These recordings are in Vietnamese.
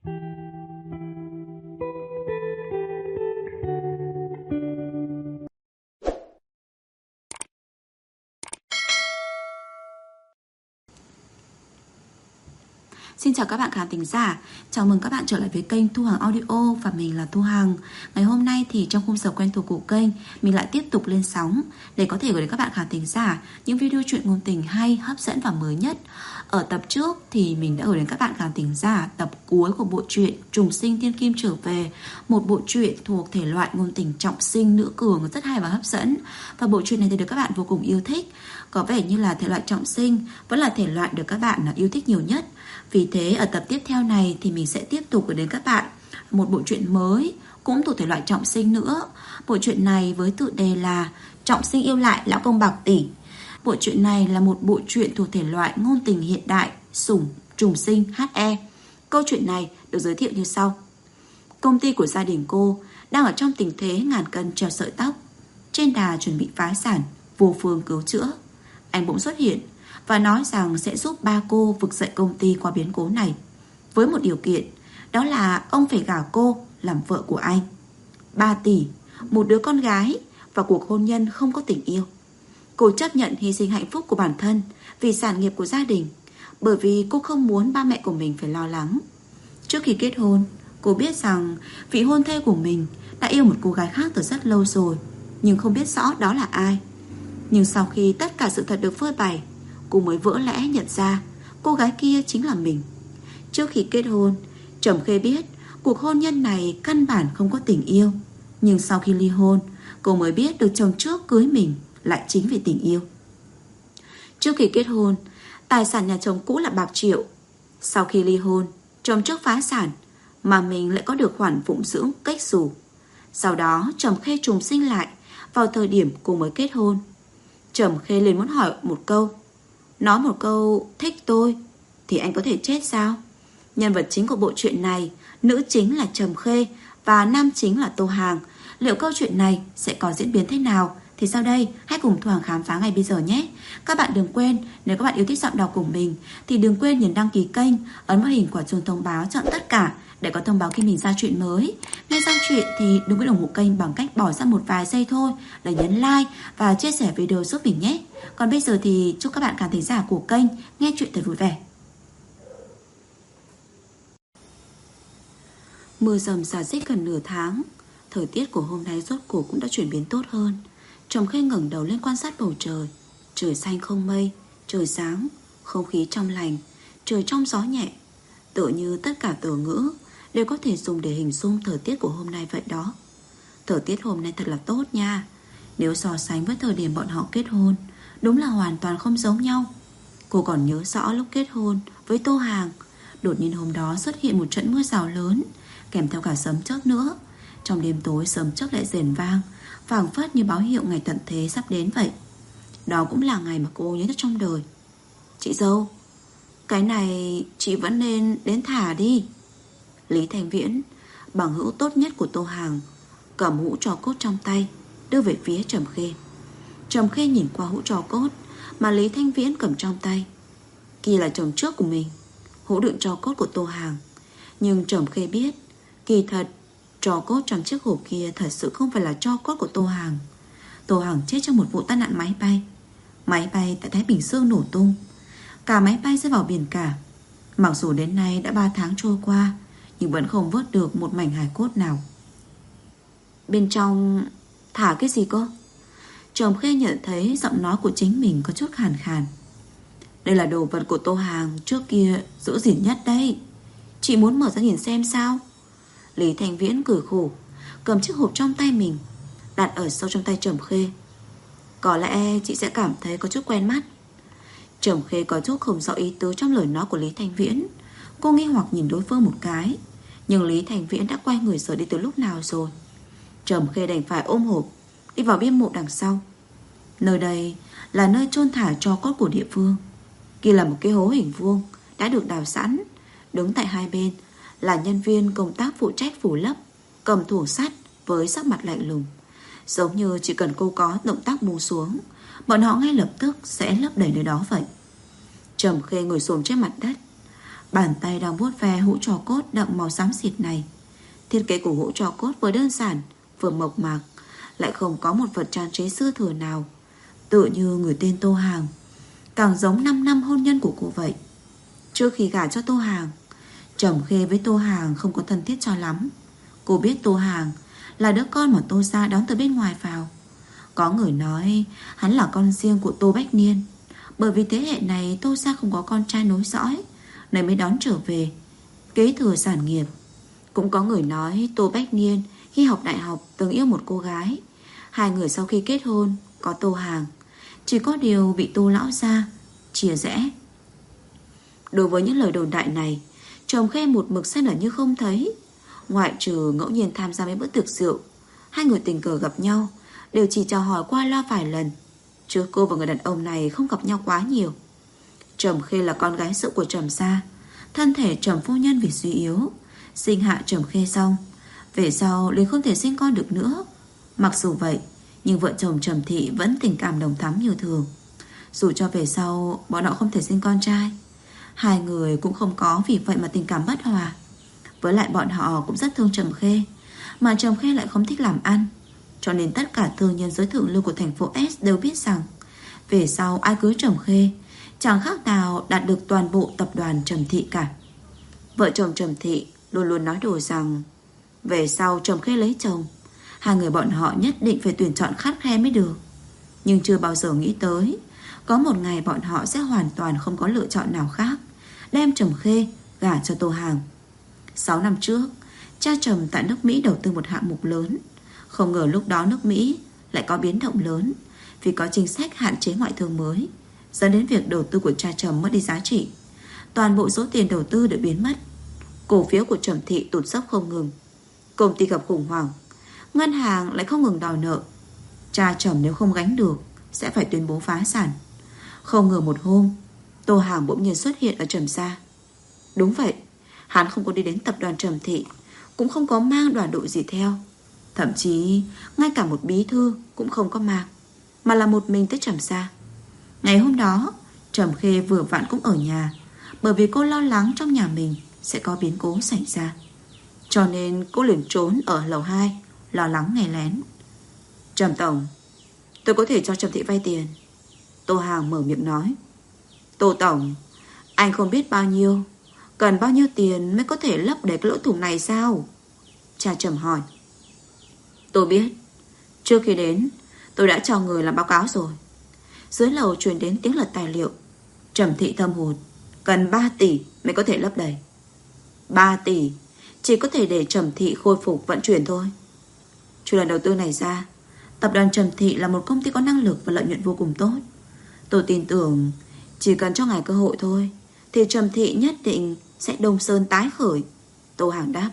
Xin chào các bạn khán thính giả, chào mừng các bạn trở lại với kênh Thu Hằng Audio và mình là Thu Hằng. Ngày hôm nay thì trong khung giờ quen thuộc của kênh, mình lại tiếp tục lên sóng để có thể gửi đến các bạn khán thính giả những video truyện ngôn tình hay, hấp dẫn và mới nhất. Ở tập trước thì mình đã gửi đến các bạn khán thính giả tập cuối của bộ truyện Trùng Sinh Thiên Kim Trở Về, một bộ truyện thuộc thể loại ngôn tình trọng sinh nữ cường rất hay và hấp dẫn. Và bộ truyện này thì được các bạn vô cùng yêu thích. Có vẻ như là thể loại trọng sinh vẫn là thể loại được các bạn yêu thích nhiều nhất. Vì thế ở tập tiếp theo này thì mình sẽ tiếp tục gửi đến các bạn một bộ truyện mới cũng thuộc thể loại trọng sinh nữa. Bộ truyện này với tựa đề là Trọng Sinh Yêu Lại Lão Công Bạc Tỷ. Bộ truyện này là một bộ truyện thuộc thể loại ngôn tình hiện đại, sủng, trùng sinh, HE. Câu chuyện này được giới thiệu như sau. Công ty của gia đình cô đang ở trong tình thế ngàn cân treo sợi tóc, trên đà chuẩn bị phá sản, vô phương cứu chữa. Anh bỗng xuất hiện và nói rằng sẽ giúp ba cô vực dậy công ty qua biến cố này, với một điều kiện, đó là ông phải gả cô làm vợ của anh. 3 tỷ, một đứa con gái và cuộc hôn nhân không có tình yêu. Cô chấp nhận hy sinh hạnh phúc của bản thân vì sản nghiệp của gia đình, bởi vì cô không muốn ba mẹ của mình phải lo lắng. Trước khi kết hôn, cô biết rằng vị hôn thê của mình đã yêu một cô gái khác từ rất lâu rồi, nhưng không biết rõ đó là ai. Nhưng sau khi tất cả sự thật được phơi bày, cô mới vỡ lẽ nhận ra cô gái kia chính là mình. Trước khi kết hôn, Trầm Khê biết cuộc hôn nhân này căn bản không có tình yêu. Nhưng sau khi ly hôn, cô mới biết được chồng trước cưới mình lại chính vì tình yêu. Trước khi kết hôn, tài sản nhà chồng cũ là bạc triệu. Sau khi ly hôn, chồng trước phá sản, mà mình lại có được khoản phụng dưỡng cách xù. Sau đó Trầm Khê trùng sinh lại vào thời điểm cô mới kết hôn. Trầm Khê liền muốn hỏi một câu. Nói một câu thích tôi thì anh có thể chết sao? Nhân vật chính của bộ truyện này, nữ chính là Trầm Khê và nam chính là Tô Hàng. Liệu câu chuyện này sẽ có diễn biến thế nào? Thì sau đây hãy cùng Thu Hằng khám phá ngay bây giờ nhé. Các bạn đừng quên, nếu các bạn yêu thích giọng đọc của mình thì đừng quên nhấn đăng ký kênh, ấn vào hình quả chuông thông báo chọn tất cả để có thông báo khi mình ra chuyện mới. Nghe xong chuyện thì đừng quên ủng hộ kênh bằng cách bỏ ra một vài giây thôi để nhấn like và chia sẻ video giúp mình nhé. Còn bây giờ thì chúc các bạn khán thính giả của kênh nghe chuyện thật vui vẻ. Mưa rầm rả rích gần nửa tháng, thời tiết của hôm nay rốt cuộc cũng đã chuyển biến tốt hơn. Trầm Khê ngẩng đầu lên quan sát bầu trời. Trời xanh không mây, trời sáng, không khí trong lành, trời trong gió nhẹ. Tựa như tất cả từ ngữ đều có thể dùng để hình dung thời tiết của hôm nay vậy đó. Thời tiết hôm nay thật là tốt nha. Nếu so sánh với thời điểm bọn họ kết hôn, đúng là hoàn toàn không giống nhau. Cô còn nhớ rõ lúc kết hôn với Tô Hàng, đột nhiên hôm đó xuất hiện một trận mưa rào lớn, kèm theo cả sấm chớp nữa. Trong đêm tối sấm chớp lại rền vang, phảng phất như báo hiệu ngày tận thế sắp đến vậy. Đó cũng là ngày mà cô nhớ nhất trong đời. Chị dâu, cái này chị vẫn nên đến thả đi. Lý Thành Viễn, bằng hữu tốt nhất của Tô Hàng, cầm hũ tro cốt trong tay, đưa về phía Trầm Khê. Trầm Khê nhìn qua hũ tro cốt mà Lý Thanh Viễn cầm trong tay. Kia là chồng trước của mình, hũ đựng tro cốt của Tô Hàng. Nhưng Trầm Khê biết, kỳ thật tro cốt trong chiếc hộp kia thật sự không phải là tro cốt của Tô Hàng. Tô Hàng chết trong một vụ tai nạn máy bay. Máy bay tại Thái Bình Dương nổ tung, cả máy bay rơi vào biển cả. Mặc dù đến nay đã 3 tháng trôi qua, nhưng vẫn không vớt được một mảnh hài cốt nào. Bên trong thả cái gì cơ? Trầm Khê nhận thấy giọng nói của chính mình có chút khàn khàn. Đây là đồ vật của Tô Hàng trước kia giữ gìn nhất đây. Chị muốn mở ra nhìn xem sao? Lý Thành Viễn cười khổ, cầm chiếc hộp trong tay mình, đặt ở sâu trong tay Trầm Khê. Có lẽ chị sẽ cảm thấy có chút quen mắt. Trầm Khê có chút không rõ ý tứ trong lời nói của Lý Thành Viễn. Cô nghi hoặc nhìn đối phương một cái, nhưng Lý Thành Viễn đã quay người rời đi từ lúc nào rồi. Trầm Khê đành phải ôm hộp đi vào bia mộ đằng sau. Nơi đây là nơi chôn thả tro cốt của địa phương. Kia là một cái hố hình vuông đã được đào sẵn. Đứng tại hai bên là nhân viên công tác phụ trách phủ lấp, cầm thủ sắt với sắc mặt lạnh lùng. Giống như chỉ cần cô có động tác buông xuống, bọn họ ngay lập tức sẽ lấp đầy nơi đó vậy. Trầm Khê ngồi xổm trên mặt đất, Bàn tay đang vuốt ve hũ tro cốt đậm màu xám xịt này. Thiết kế của hũ tro cốt vừa đơn giản, vừa mộc mạc, lại không có một vật trang trí xưa thừa nào, tựa như người tên Tô Hàng, càng giống 5 năm hôn nhân của cô vậy. Trước khi gả cho Tô Hàng, Trầm Khê với Tô Hàng không có thân thiết cho lắm. Cô biết Tô Hàng là đứa con mà Tô gia đón từ bên ngoài vào. Có người nói hắn là con riêng của Tô Bách Niên, bởi vì thế hệ này Tô gia không có con trai nối dõi nên mới đón trở về kế thừa sản nghiệp. Cũng có người nói Tô Bách Niên khi học đại học từng yêu một cô gái. Hai người sau khi kết hôn có Tô Hàng, chỉ có điều bị Tô lão gia chia rẽ. Đối với những lời đồn đại này, Trầm Khê một mực xem là như không thấy. Ngoại trừ ngẫu nhiên tham gia mấy bữa tiệc rượu, hai người tình cờ gặp nhau đều chỉ chào hỏi qua loa vài lần, chứ cô và người đàn ông này không gặp nhau quá nhiều. Trầm Khê là con gái rượu của Trầm gia. Thân thể Trầm phu nhân vì suy yếu, sinh hạ Trầm Khê xong, về sau liền không thể sinh con được nữa. Mặc dù vậy, nhưng vợ chồng Trầm Thị vẫn tình cảm đồng thắm như thường. Dù cho về sau bọn họ không thể sinh con trai, hai người cũng không có vì vậy mà tình cảm bất hòa. Với lại bọn họ cũng rất thương Trầm Khê, mà Trầm Khê lại không thích làm ăn, cho nên tất cả thương nhân giới thượng lưu của thành phố S đều biết rằng về sau ai cưới Trầm Khê chẳng khác nào đạt được toàn bộ tập đoàn Trầm Thị cả. Vợ chồng Trầm Thị luôn luôn nói đùa rằng về sau Trầm Khê lấy chồng, hai người bọn họ nhất định phải tuyển chọn khắt khe mới được. Nhưng chưa bao giờ nghĩ tới có một ngày bọn họ sẽ hoàn toàn không có lựa chọn nào khác, đem Trầm Khê gả cho Tô Hàng. 6 năm trước, cha Trầm tại nước Mỹ đầu tư một hạng mục lớn. Không ngờ lúc đó nước Mỹ lại có biến động lớn, vì có chính sách hạn chế ngoại thương mới, dẫn đến việc đầu tư của cha Trầm mất đi giá trị. Toàn bộ số tiền đầu tư đều biến mất. Cổ phiếu của Trầm Thị tụt dốc không ngừng. Công ty gặp khủng hoảng, ngân hàng lại không ngừng đòi nợ. Cha Trầm nếu không gánh được sẽ phải tuyên bố phá sản. Không ngờ một hôm Tô Hàng bỗng nhiên xuất hiện ở Trầm gia. Đúng vậy, hắn không có đi đến tập đoàn Trầm Thị, cũng không có mang đoàn đội gì theo, thậm chí ngay cả một bí thư cũng không có mang, mà là một mình tới Trầm gia. Ngày hôm đó Trầm Khê vừa vặn cũng ở nhà, bởi vì cô lo lắng trong nhà mình sẽ có biến cố xảy ra, cho nên cô liền trốn ở lầu 2, lo lắng nghe lén. Trầm tổng, tôi có thể cho Trầm Thị vay tiền. Tô Hàng mở miệng nói. Tô tổng, anh không biết bao nhiêu, cần bao nhiêu tiền mới có thể lấp đầy cái lỗ thủng này sao? Cha Trầm hỏi. Tôi biết, trước khi đến tôi đã cho người làm báo cáo rồi. Dưới lầu truyền đến tiếng lật tài liệu. Trầm Thị thâm hụt, cần 3 tỷ mới có thể lấp đầy. 3 tỷ chỉ có thể để Trầm Thị khôi phục vận chuyển thôi. Trừ lần đầu tư này ra, tập đoàn Trầm Thị là một công ty có năng lực và lợi nhuận vô cùng tốt. Tôi tin tưởng chỉ cần cho ngài cơ hội thôi thì Trầm Thị nhất định sẽ đông sơn tái khởi. Tô Hàng đáp.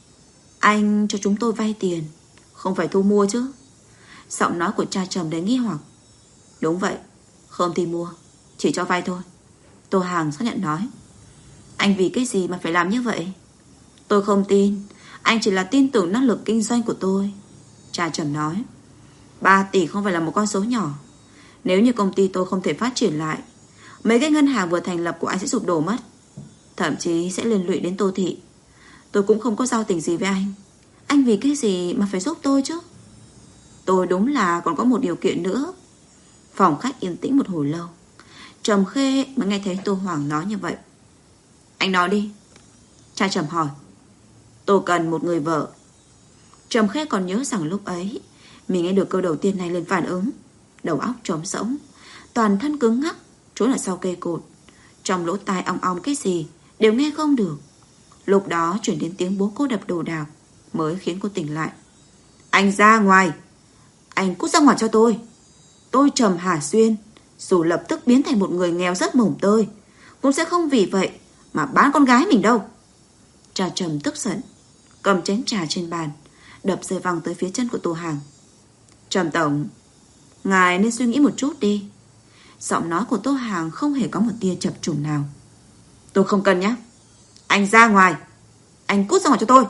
Anh cho chúng tôi vay tiền, không phải thu mua chứ? Giọng nói của cha Trầm đến nghi hoặc. Đúng vậy, không thì mua, chỉ cho vay thôi. Tô Hàng xác nhận nói. Anh vì cái gì mà phải làm như vậy? Tôi không tin, anh chỉ là tin tưởng năng lực kinh doanh của tôi. Cha Trầm nói. 3 tỷ không phải là một con số nhỏ. Nếu như công ty tôi không thể phát triển lại, mấy cái ngân hàng vừa thành lập của anh sẽ sụp đổ mất, thậm chí sẽ liên lụy đến Tô Thị. Tôi cũng không có giao tình gì với anh. Anh vì cái gì mà phải giúp tôi chứ? Tôi đúng là còn có một điều kiện nữa. Phòng khách yên tĩnh một hồi lâu, Trầm Khê mới nghe thấy Tô Hoàng nói như vậy. Anh nói đi. Cha Trầm hỏi. Tôi cần một người vợ. Trầm Khê còn nhớ rằng lúc ấy mình nghe được câu đầu tiên này lên phản ứng, đầu óc trống rỗng, toàn thân cứng ngắc, trốn ở sau cây cột. Trong lỗ tai ong ong cái gì đều nghe không được. Lúc đó chuyển đến tiếng bố cô đập đồ đạc mới khiến cô tỉnh lại. Anh ra ngoài. Anh cút ra ngoài cho tôi. Tôi Trầm Hà Xuyên, dù lập tức biến thành một người nghèo rất mồng tơi, cũng sẽ không vì vậy mà bán con gái mình đâu. Cha Trầm tức giận, cầm chén trà trên bàn, đập rơi văng tới phía chân của Tô Hàng. Trầm tổng, ngài nên suy nghĩ một chút đi. Giọng nói của Tô Hàng không hề có một tia chập chủng nào. Tôi không cần nhé. Anh ra ngoài. Anh cút ra ngoài cho tôi.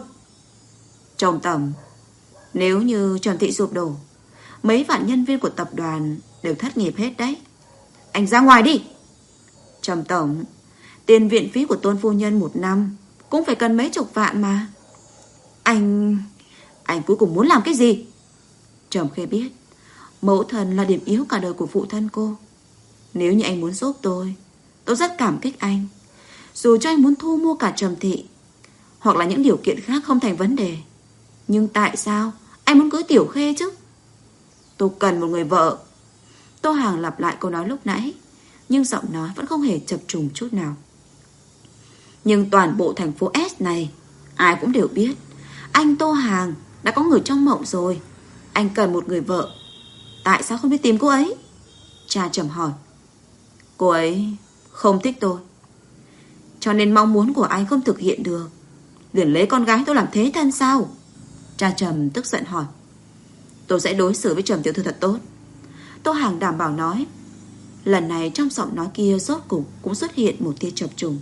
Trầm tổng, nếu như Trầm Thị sụp đổ, mấy vạn nhân viên của tập đoàn đều thất nghiệp hết đấy. Anh ra ngoài đi. Trầm tổng, Tiền viện phí của Tôn phu nhân 1 năm cũng phải cần mấy chục vạn mà. Anh cuối cùng muốn làm cái gì? Trầm Khê biết mẫu thân là điểm yếu cả đời của phụ thân cô. Nếu như anh muốn giúp tôi rất cảm kích anh. Dù cho anh muốn thu mua cả Trầm Thị hoặc là những điều kiện khác không thành vấn đề. Nhưng tại sao anh muốn cưới Tiểu Khê chứ? Tôi cần một người vợ. Tô Hàng lặp lại câu nói lúc nãy, nhưng giọng nói vẫn không hề chập trùng chút nào. Nhưng toàn bộ thành phố S này ai cũng đều biết anh Tô Hàng đã có người trong mộng rồi. Anh cần một người vợ. Tại sao không đi tìm cô ấy? Cha Trầm hỏi. Cô ấy không thích tôi, cho nên mong muốn của anh không thực hiện được, liền lấy con gái tôi làm thế thân sao? Cha Trầm tức giận hỏi. Tôi sẽ đối xử với Trầm tiểu thư thật tốt, Tô Hàng đảm bảo nói. Lần này trong giọng nói kia rốt cục cũng xuất hiện một tia chập trùng.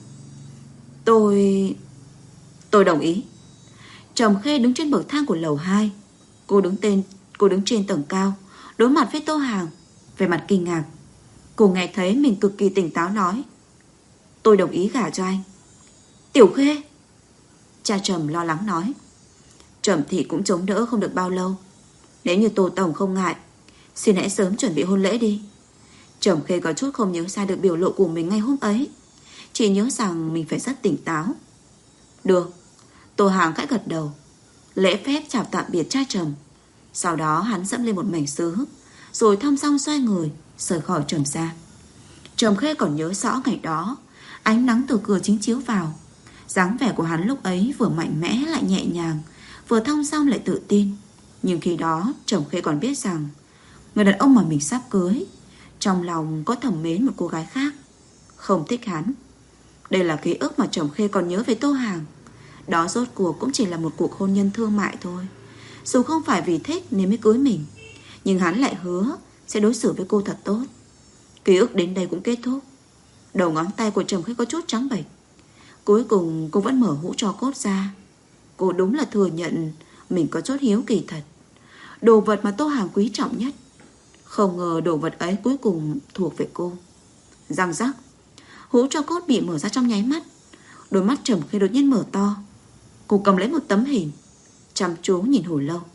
Tôi đồng ý. Trầm Khê đứng trên bậc thang của lầu 2. Cô đứng trên tầng cao, đối mặt với Tô Hàng, về mặt kinh ngạc. Cô nghe thấy mình cực kỳ tỉnh táo nói. Tôi đồng ý gả cho anh. Tiểu Khê. Cha Trầm lo lắng nói. Trầm Thị cũng chống đỡ không được bao lâu. Nếu như Tô tổng không ngại, xin hãy sớm chuẩn bị hôn lễ đi. Trầm Khê có chút không nhớ ra được biểu lộ của mình ngay hôm ấy, chỉ nhớ rằng mình phải rất tỉnh táo. Được. Tô Hàng khẽ gật đầu, lễ phép chào tạm biệt cha Trầm. Sau đó hắn dẫm lên một mảnh sứ, rồi thong dong xoay người rời khỏi Trầm gia. Trầm Khê còn nhớ rõ ngày đó, ánh nắng từ cửa chính chiếu vào. Dáng vẻ của hắn lúc ấy vừa mạnh mẽ lại nhẹ nhàng, vừa thong dong lại tự tin. Nhưng khi đó Trầm Khê còn biết rằng người đàn ông mà mình sắp cưới trong lòng có thầm mến một cô gái khác, không thích hắn. Đây là ký ức mà Trầm Khê còn nhớ về Tô Hàng. Đó rốt cuộc cũng chỉ là một cuộc hôn nhân thương mại thôi. Dù không phải vì thích nên mới cưới mình, nhưng hắn lại hứa sẽ đối xử với cô thật tốt. Ký ức đến đây cũng kết thúc. Đầu ngón tay của Trầm Khê có chút trắng bệch. Cuối cùng cô vẫn mở hũ tro cốt ra. Cô đúng là thừa nhận mình có chút hiếu kỳ thật. Đồ vật mà Tô Hàng quý trọng nhất, không ngờ đồ vật ấy cuối cùng thuộc về cô. Răng rắc, hũ tro cốt bị mở ra trong nháy mắt. Đôi mắt Trầm Khê đột nhiên mở to. Cô cầm lấy một tấm hình, chăm chú nhìn hồi lâu.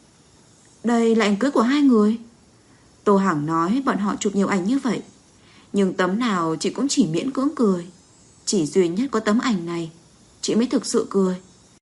Đây là ảnh cưới của hai người. Tô Hàng nói bọn họ chụp nhiều ảnh như vậy, nhưng tấm nào chị cũng chỉ miễn cưỡng cười. Chỉ duy nhất có tấm ảnh này chị mới thực sự cười.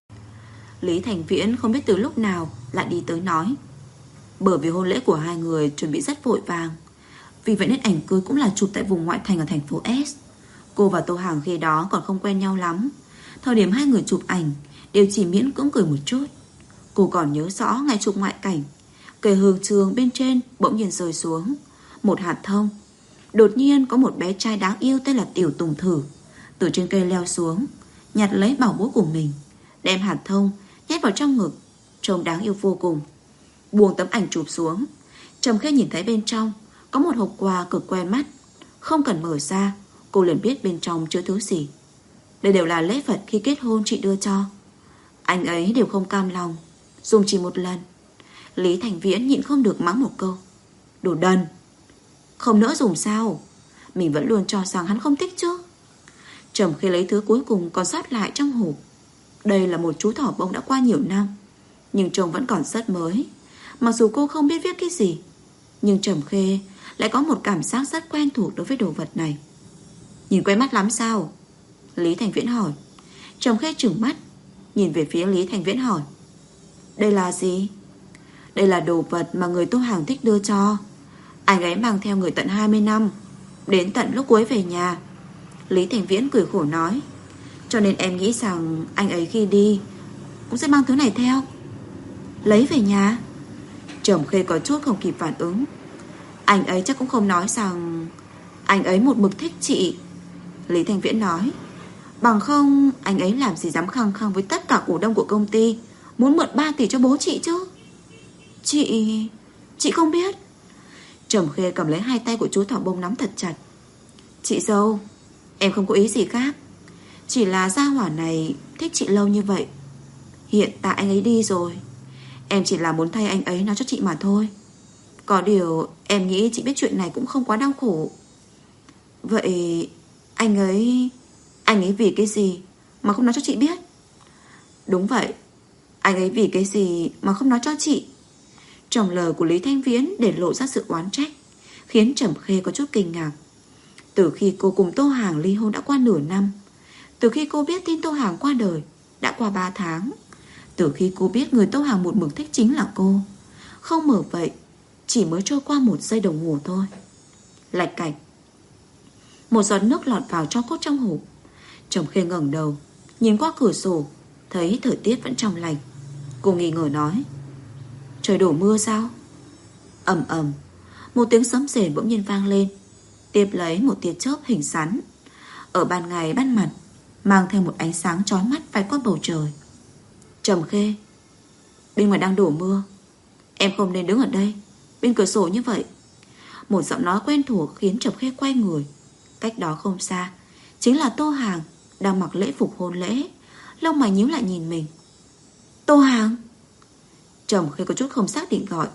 Lý Thành Viễn không biết từ lúc nào lại đi tới nói. Bởi vì hôn lễ của hai người chuẩn bị rất vội vàng, vì vậy nên ảnh cưới cũng là chụp tại vùng ngoại thành ở thành phố S. Cô và Tô Hàng khi đó còn không quen nhau lắm. Thời điểm hai người chụp ảnh đều chỉ miễn cưỡng cười một chút. Cô còn nhớ rõ ngày chụp ngoại cảnh, cây hương trường bên trên bỗng nhiên rơi xuống một hạt thông. Đột nhiên có một bé trai đáng yêu tên là Tiểu Tùng Thử từ trên cây leo xuống, nhặt lấy bảo bối của mình, đem hạt thông nhét vào trong ngực, trông đáng yêu vô cùng. Buông tấm ảnh chụp xuống, Trầm Khê nhìn thấy bên trong có một hộp quà cực quen mắt. Không cần mở ra, cô liền biết bên trong chứa thứ gì. Đây đều là lễ vật khi kết hôn chị đưa cho. Anh ấy đều không cam lòng dùng chỉ một lần. Lý Thành Viễn nhịn không được mắng một câu. Đồ đần. Không nỡ dùng sao? Mình vẫn luôn cho rằng hắn không thích chứ. Trầm Khê lấy thứ cuối cùng còn sót lại trong hộp. Đây là một chú thỏ bông đã qua nhiều năm, nhưng trông vẫn còn rất mới. Mặc dù cô không biết viết cái gì, nhưng Trầm Khê lại có một cảm giác rất quen thuộc đối với đồ vật này. Nhìn quen mắt lắm sao? Lý Thành Viễn hỏi. Trầm Khê trừng mắt nhìn về phía Lý Thành Viễn hỏi. Đây là gì? Đây là đồ vật mà người Tô Hàng thích đưa cho. Anh ấy mang theo người tận 20 năm, đến tận lúc cuối về nhà. Lý Thành Viễn cười khổ nói. Cho nên em nghĩ rằng anh ấy khi đi cũng sẽ mang thứ này theo. Lấy về nhà? Trầm Khê có chút không kịp phản ứng. Anh ấy chắc cũng không nói rằng anh ấy một mực thích chị. Lý Thành Viễn nói. Bằng không anh ấy làm gì dám khăng khăng với tất cả cổ đông của công ty muốn mượn 3 tỷ cho bố chị chứ. Chị không biết. Trầm Khê cầm lấy hai tay của chú thỏ bông nắm thật chặt. Chị dâu, em không có ý gì khác, chỉ là gia hỏa này thích chị lâu như vậy. Hiện tại anh ấy đi rồi, em chỉ là muốn thay anh ấy nói cho chị mà thôi. Có điều em nghĩ chị biết chuyện này cũng không quá đau khổ. Vậy anh ấy Anh ấy vì cái gì mà không nói cho chị biết? Đúng vậy, anh ấy vì cái gì mà không nói cho chị? Trong lời của Lý Thanh Viễn để lộ ra sự oán trách, khiến Trầm Khê có chút kinh ngạc. Từ khi cô cùng Tô Hàng ly hôn đã qua nửa năm, từ khi cô biết tin Tô Hàng qua đời đã qua 3 tháng, từ khi cô biết người Tô Hàng một mực thích chính là cô. Không mở vậy, chỉ mới trôi qua 1 giây đồng hồ thôi. Lạch cạch, một giọt nước lọt vào tro cốt trong hộp. Trầm Khê ngẩng đầu, nhìn qua cửa sổ, thấy thời tiết vẫn trong lành. Cô nghi ngờ nói: trời đổ mưa sao? Ầm ầm, một tiếng sấm rền bỗng nhiên vang lên, tiếp lấy một tia chớp hình rắn. Ở ban ngày ban mặt, mang theo một ánh sáng chói mắt vạch qua bầu trời. Trầm Khê, bên ngoài đang đổ mưa, em không nên đứng ở đây bên cửa sổ như vậy. Một giọng nói quen thuộc khiến Trầm Khê quay người. Cách đó không xa chính là Tô Hàng đang mặc lễ phục hôn lễ, lông mày nhíu lại nhìn mình. Tô Hàng. Trầm Khê có chút không xác định gọi.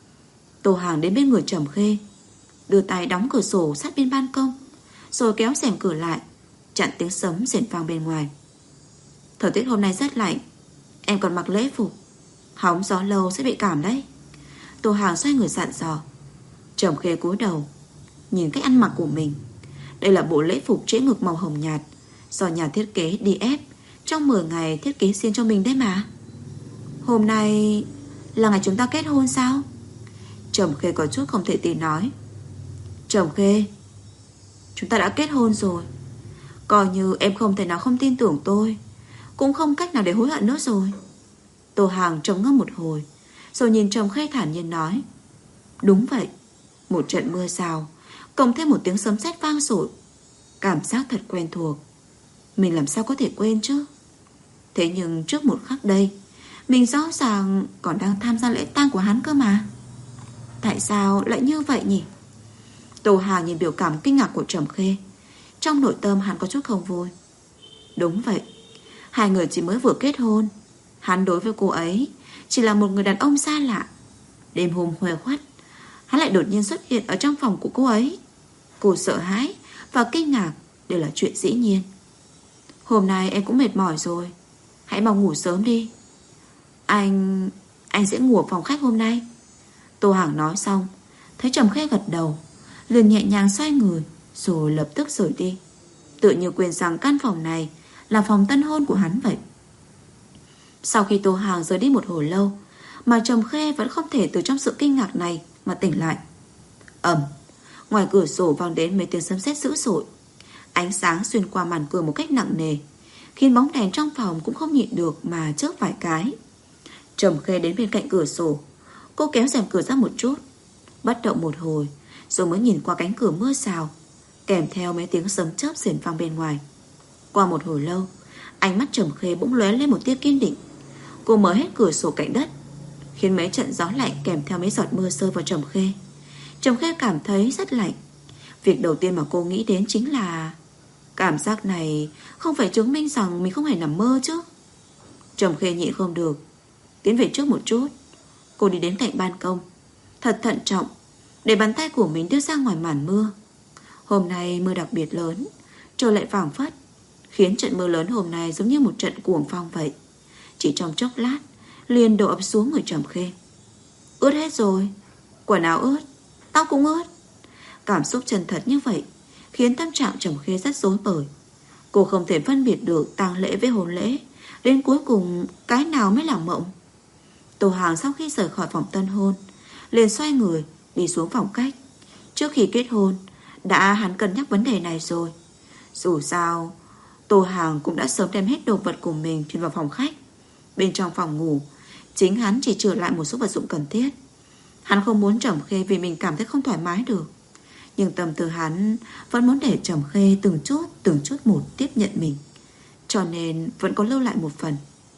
Tô Hàng đến bên người Trầm Khê, đưa tay đóng cửa sổ sát bên ban công, rồi kéo rèm cửa lại, chặn tiếng sấm rền vang bên ngoài. Thời tiết hôm nay rất lạnh, em còn mặc lễ phục, hóng gió lâu sẽ bị cảm đấy. Tô Hàng xoay người dặn dò. Trầm Khê cúi đầu nhìn cách ăn mặc của mình. Đây là bộ lễ phục trễ ngực màu hồng nhạt, do nhà thiết kế DF trong 10 ngày thiết kế riêng cho mình đấy mà. Hôm nay là ngày chúng ta kết hôn sao? Trầm Khê có chút không thể tin nói. Trầm Khê, chúng ta đã kết hôn rồi. Coi như em không thể nào không tin tưởng tôi, cũng không cách nào để hối hận nữa rồi. Tô Hàng trầm ngâm một hồi, rồi nhìn Trầm Khê thản nhiên nói. Đúng vậy, một trận mưa rào cộng thêm một tiếng sấm sét vang dội, cảm giác thật quen thuộc. Mình làm sao có thể quên chứ? Thế nhưng trước một khắc đây, mình rõ ràng còn đang tham gia lễ tang của hắn cơ mà. Tại sao lại như vậy nhỉ? Tô Hàng nhìn biểu cảm kinh ngạc của Trầm Khê, trong nội tâm hắn có chút không vui. Đúng vậy, hai người chỉ mới vừa kết hôn. Hắn đối với cô ấy chỉ là một người đàn ông xa lạ. Đêm hôm huề khoắt, hắn lại đột nhiên xuất hiện ở trong phòng của cô ấy. Cô sợ hãi và kinh ngạc đều là chuyện dĩ nhiên. Hôm nay em cũng mệt mỏi rồi, hãy mau ngủ sớm đi. Anh sẽ ngủ ở phòng khách hôm nay. Tô Hàng nói xong, thấy Trầm Khê gật đầu, liền nhẹ nhàng xoay người, rồi lập tức rời đi, tự như quên rằng căn phòng này là phòng tân hôn của hắn vậy. Sau khi Tô Hàng rời đi một hồi lâu, mà Trầm Khê vẫn không thể từ trong sự kinh ngạc này mà tỉnh lại. Ngoài cửa sổ vang đến mấy tiếng sấm sét dữ dội. Ánh sáng xuyên qua màn cửa một cách nặng nề, khiến bóng đèn trong phòng cũng không nhịn được mà chớp vài cái. Trầm Khê đến bên cạnh cửa sổ, cô kéo rèm cửa ra một chút, bất động một hồi, rồi mới nhìn qua cánh cửa mưa rào, kèm theo mấy tiếng sấm chớp rền vang bên ngoài. Qua một hồi lâu, ánh mắt Trầm Khê bỗng lóe lên một tia kiên định. Cô mở hết cửa sổ cạnh đất, khiến mấy trận gió lạnh kèm theo mấy giọt mưa rơi vào Trầm Khê. Trầm Khê cảm thấy rất lạnh. Việc đầu tiên mà cô nghĩ đến chính là cảm giác này không phải chứng minh rằng mình không hề nằm mơ chứ. Trầm Khê nhịn không được, tiến về trước một chút. Cô đi đến cạnh ban công, thật thận trọng để bàn tay của mình đưa ra ngoài màn mưa. Hôm nay mưa đặc biệt lớn, trời lại phảng phất, khiến trận mưa lớn hôm nay giống như một trận cuồng phong vậy. Chỉ trong chốc lát liền đổ ập xuống người Trầm Khê. Ướt hết rồi, quần áo ướt, tóc cũng ướt. Cảm xúc chân thật như vậy khiến tâm trạng Trầm Khê rất rối bời. Cô không thể phân biệt được tang lễ với hôn lễ, đến cuối cùng cái nào mới là mộng. Tô Hàng sau khi rời khỏi phòng tân hôn, liền xoay người đi xuống phòng khách. Trước khi kết hôn đã hắn cân nhắc vấn đề này rồi. Dù sao Tô Hàng cũng đã sớm đem hết đồ vật của mình chuyển vào phòng khách. Bên trong phòng ngủ, chính hắn chỉ trừ lại một số vật dụng cần thiết. Hắn không muốn Trầm Khê vì mình cảm thấy không thoải mái được, nhưng tâm tư hắn vẫn muốn để Trầm Khê từng chút một tiếp nhận mình, cho nên vẫn có lưu lại một phần.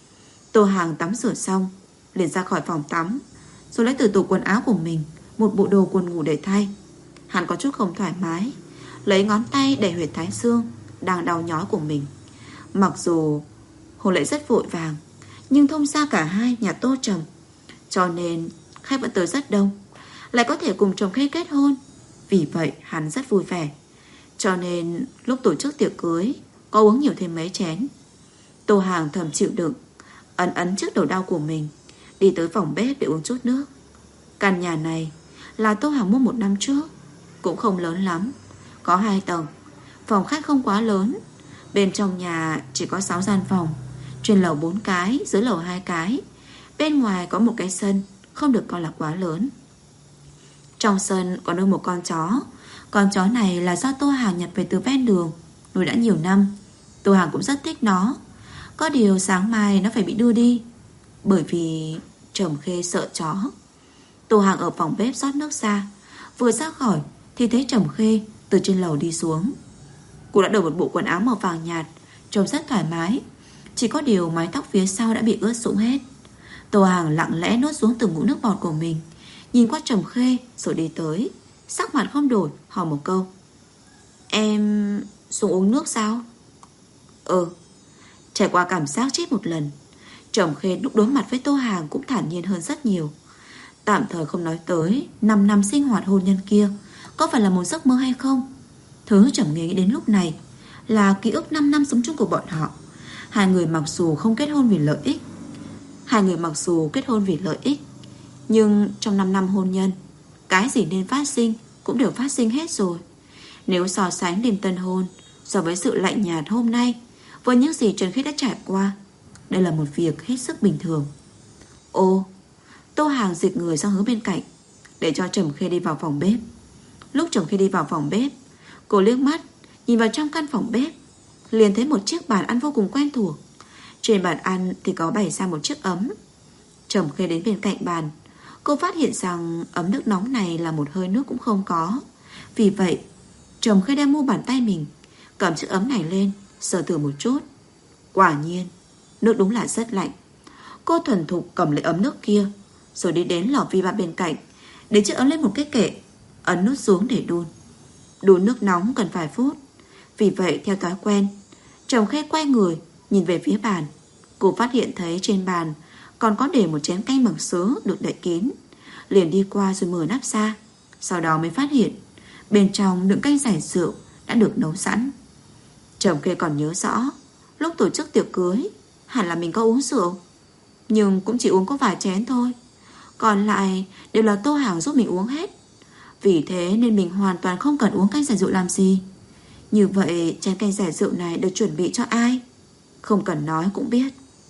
Tô Hàng tắm rửa xong liền ra khỏi phòng tắm, rồi lấy từ tủ quần áo của mình một bộ đồ quần ngủ để thay. Hắn có chút không thoải mái, lấy ngón tay đẩy huyệt thái dương đang đau nhói của mình. Mặc dù hôn lễ rất vội vàng, nhưng thông ra cả hai nhà Tô Trầm, cho nên khách vẫn tới rất đông, lại có thể cùng Trầm Khê kết hôn. Vì vậy hắn rất vui vẻ. Cho nên lúc tổ chức tiệc cưới có uống nhiều thêm mấy chén. Tô Hàng thầm chịu đựng, ấn ấn trước đầu đau của mình, đi tới phòng bếp để uống chút nước. Căn nhà này là Tô Hàng mua 1 năm trước, cũng không lớn lắm, có 2 tầng. Phòng khách không quá lớn. Bên trong nhà chỉ có 6 gian phòng, trên lầu 4 cái, dưới lầu 2 cái. Bên ngoài có một cái sân, không được coi là quá lớn. Trong sân có nuôi một con chó. Con chó này là do Tô Hàng nhặt về từ ven đường, nuôi đã nhiều năm. Tô Hàng cũng rất thích nó. Có điều sáng mai nó phải bị đưa đi, bởi vì Trầm Khê sợ chó. Tô Hàng ở phòng bếp rót nước ra. Vừa ra khỏi thì thấy Trầm Khê từ trên lầu đi xuống. Cô đã đổi một bộ quần áo màu vàng nhạt, trông rất thoải mái. Chỉ có điều mái tóc phía sau đã bị ướt sũng hết. Tô Hàng lặng lẽ nuốt xuống từng ngụm nước bọt của mình, nhìn qua Trầm Khê rồi đi tới, sắc mặt không đổi, hỏi một câu: "Em xuống uống nước sao?" "Ừ." Trải qua cảm giác chết một lần, Trầm Khê lúc đối mặt với Tô Hàng cũng thản nhiên hơn rất nhiều. Tạm thời không nói tới 5 năm sinh hoạt hôn nhân kia có phải là một giấc mơ hay không. Thứ Trầm nghĩ đến lúc này là ký ức 5 năm sống chung của bọn họ. Hai người mặc dù kết hôn vì lợi ích, nhưng trong 5 năm hôn nhân, cái gì nên phát sinh cũng đều phát sinh hết rồi. Nếu so sánh đêm tân hôn, so với sự lạnh nhạt hôm nay, với những gì Trần Khiết đã trải qua, đây là một việc hết sức bình thường. Ô, Tô Hàng dịch người sang hướng bên cạnh, để cho Trầm Khê đi vào phòng bếp. Lúc Trầm Khê đi vào phòng bếp, cô liếc mắt nhìn vào trong căn phòng bếp, liền thấy một chiếc bàn ăn vô cùng quen thuộc. Trên bàn ăn thì có bày ra một chiếc ấm. Trầm Khê đến bên cạnh bàn, cô phát hiện rằng ấm nước nóng này là một hơi nước cũng không có. Vì vậy Trầm Khê đem mu bàn tay mình, cầm chiếc ấm này lên, sờ thử một chút. Quả nhiên nước đúng là rất lạnh. Cô thuần thục cầm lấy ấm nước kia, rồi đi đến lò vi ba bên cạnh, để chiếc ấm lên một cái kệ, ấn nút xuống để đun. Đun nước nóng cần vài phút. Vì vậy theo thói quen, Trầm Khê quay người nhìn về phía bàn. Cô phát hiện thấy trên bàn còn có để một chén canh bằng sứ được đậy kín. Liền đi qua rồi mở nắp ra. Sau đó mới phát hiện bên trong đựng canh giải rượu đã được nấu sẵn. Trầm Khê còn nhớ rõ lúc tổ chức tiệc cưới, hẳn là mình có uống rượu, nhưng cũng chỉ uống có vài chén thôi. Còn lại đều là Tô Hàng giúp mình uống hết. Vì thế nên mình hoàn toàn không cần uống canh giải rượu làm gì. Như vậy chén canh giải rượu này được chuẩn bị cho ai? Không cần nói cũng biết.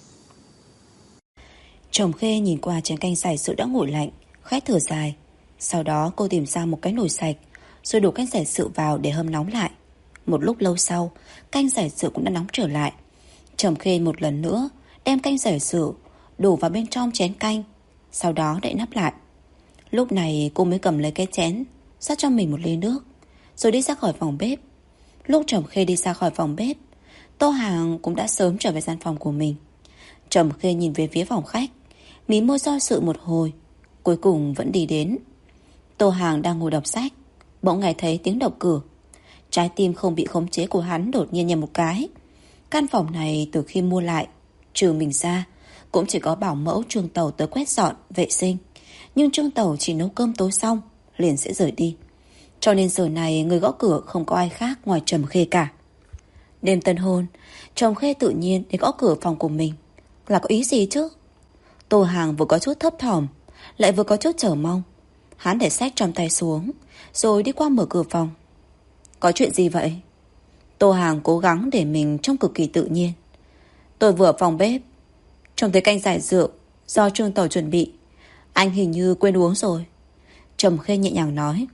Trầm Khê nhìn qua chén canh giải rượu đã nguội lạnh, khẽ thở dài. Sau đó cô tìm ra một cái nồi sạch, rồi đổ canh giải rượu vào để hâm nóng lại. Một lúc lâu sau, canh giải rượu cũng đã nóng trở lại. Trầm Khê một lần nữa đem canh giải rượu đổ vào bên trong chén canh, sau đó đậy nắp lại. Lúc này cô mới cầm lấy cái chén, rót cho mình một ly nước, rồi đi ra khỏi phòng bếp. Lúc Trầm Khê đi ra khỏi phòng bếp, Tô Hàng cũng đã sớm trở về gian phòng của mình. Trầm Khê nhìn về phía phòng khách, mí môi do dự một hồi, cuối cùng vẫn đi đến. Tô Hàng đang ngồi đọc sách, bỗng nghe thấy tiếng đập cửa. Trái tim không bị khống chế của hắn đột nhiên nhảy một cái. Căn phòng này từ khi mua lại, trừ mình ra, cũng chỉ có bảo mẫu Trương Tẩu tới quét dọn, vệ sinh. Nhưng Trương Tẩu chỉ nấu cơm tối xong liền sẽ rời đi. Cho nên giờ này người gõ cửa không có ai khác ngoài Trầm Khê cả. Đêm tân hôn, Trầm Khê tự nhiên đến gõ cửa phòng của mình. Là có ý gì chứ? Tô Hàng vừa có chút thấp thỏm, lại vừa có chút chờ mong. Hắn để sách trong tay xuống, rồi đi qua mở cửa phòng. Có chuyện gì vậy? Tô Hàng cố gắng để mình trông cực kỳ tự nhiên. Tôi vừa ở phòng bếp, trông thấy canh giải rượu do Trương Tẩu chuẩn bị, anh hình như quên uống rồi. Trầm Khê nhẹ nhàng nói.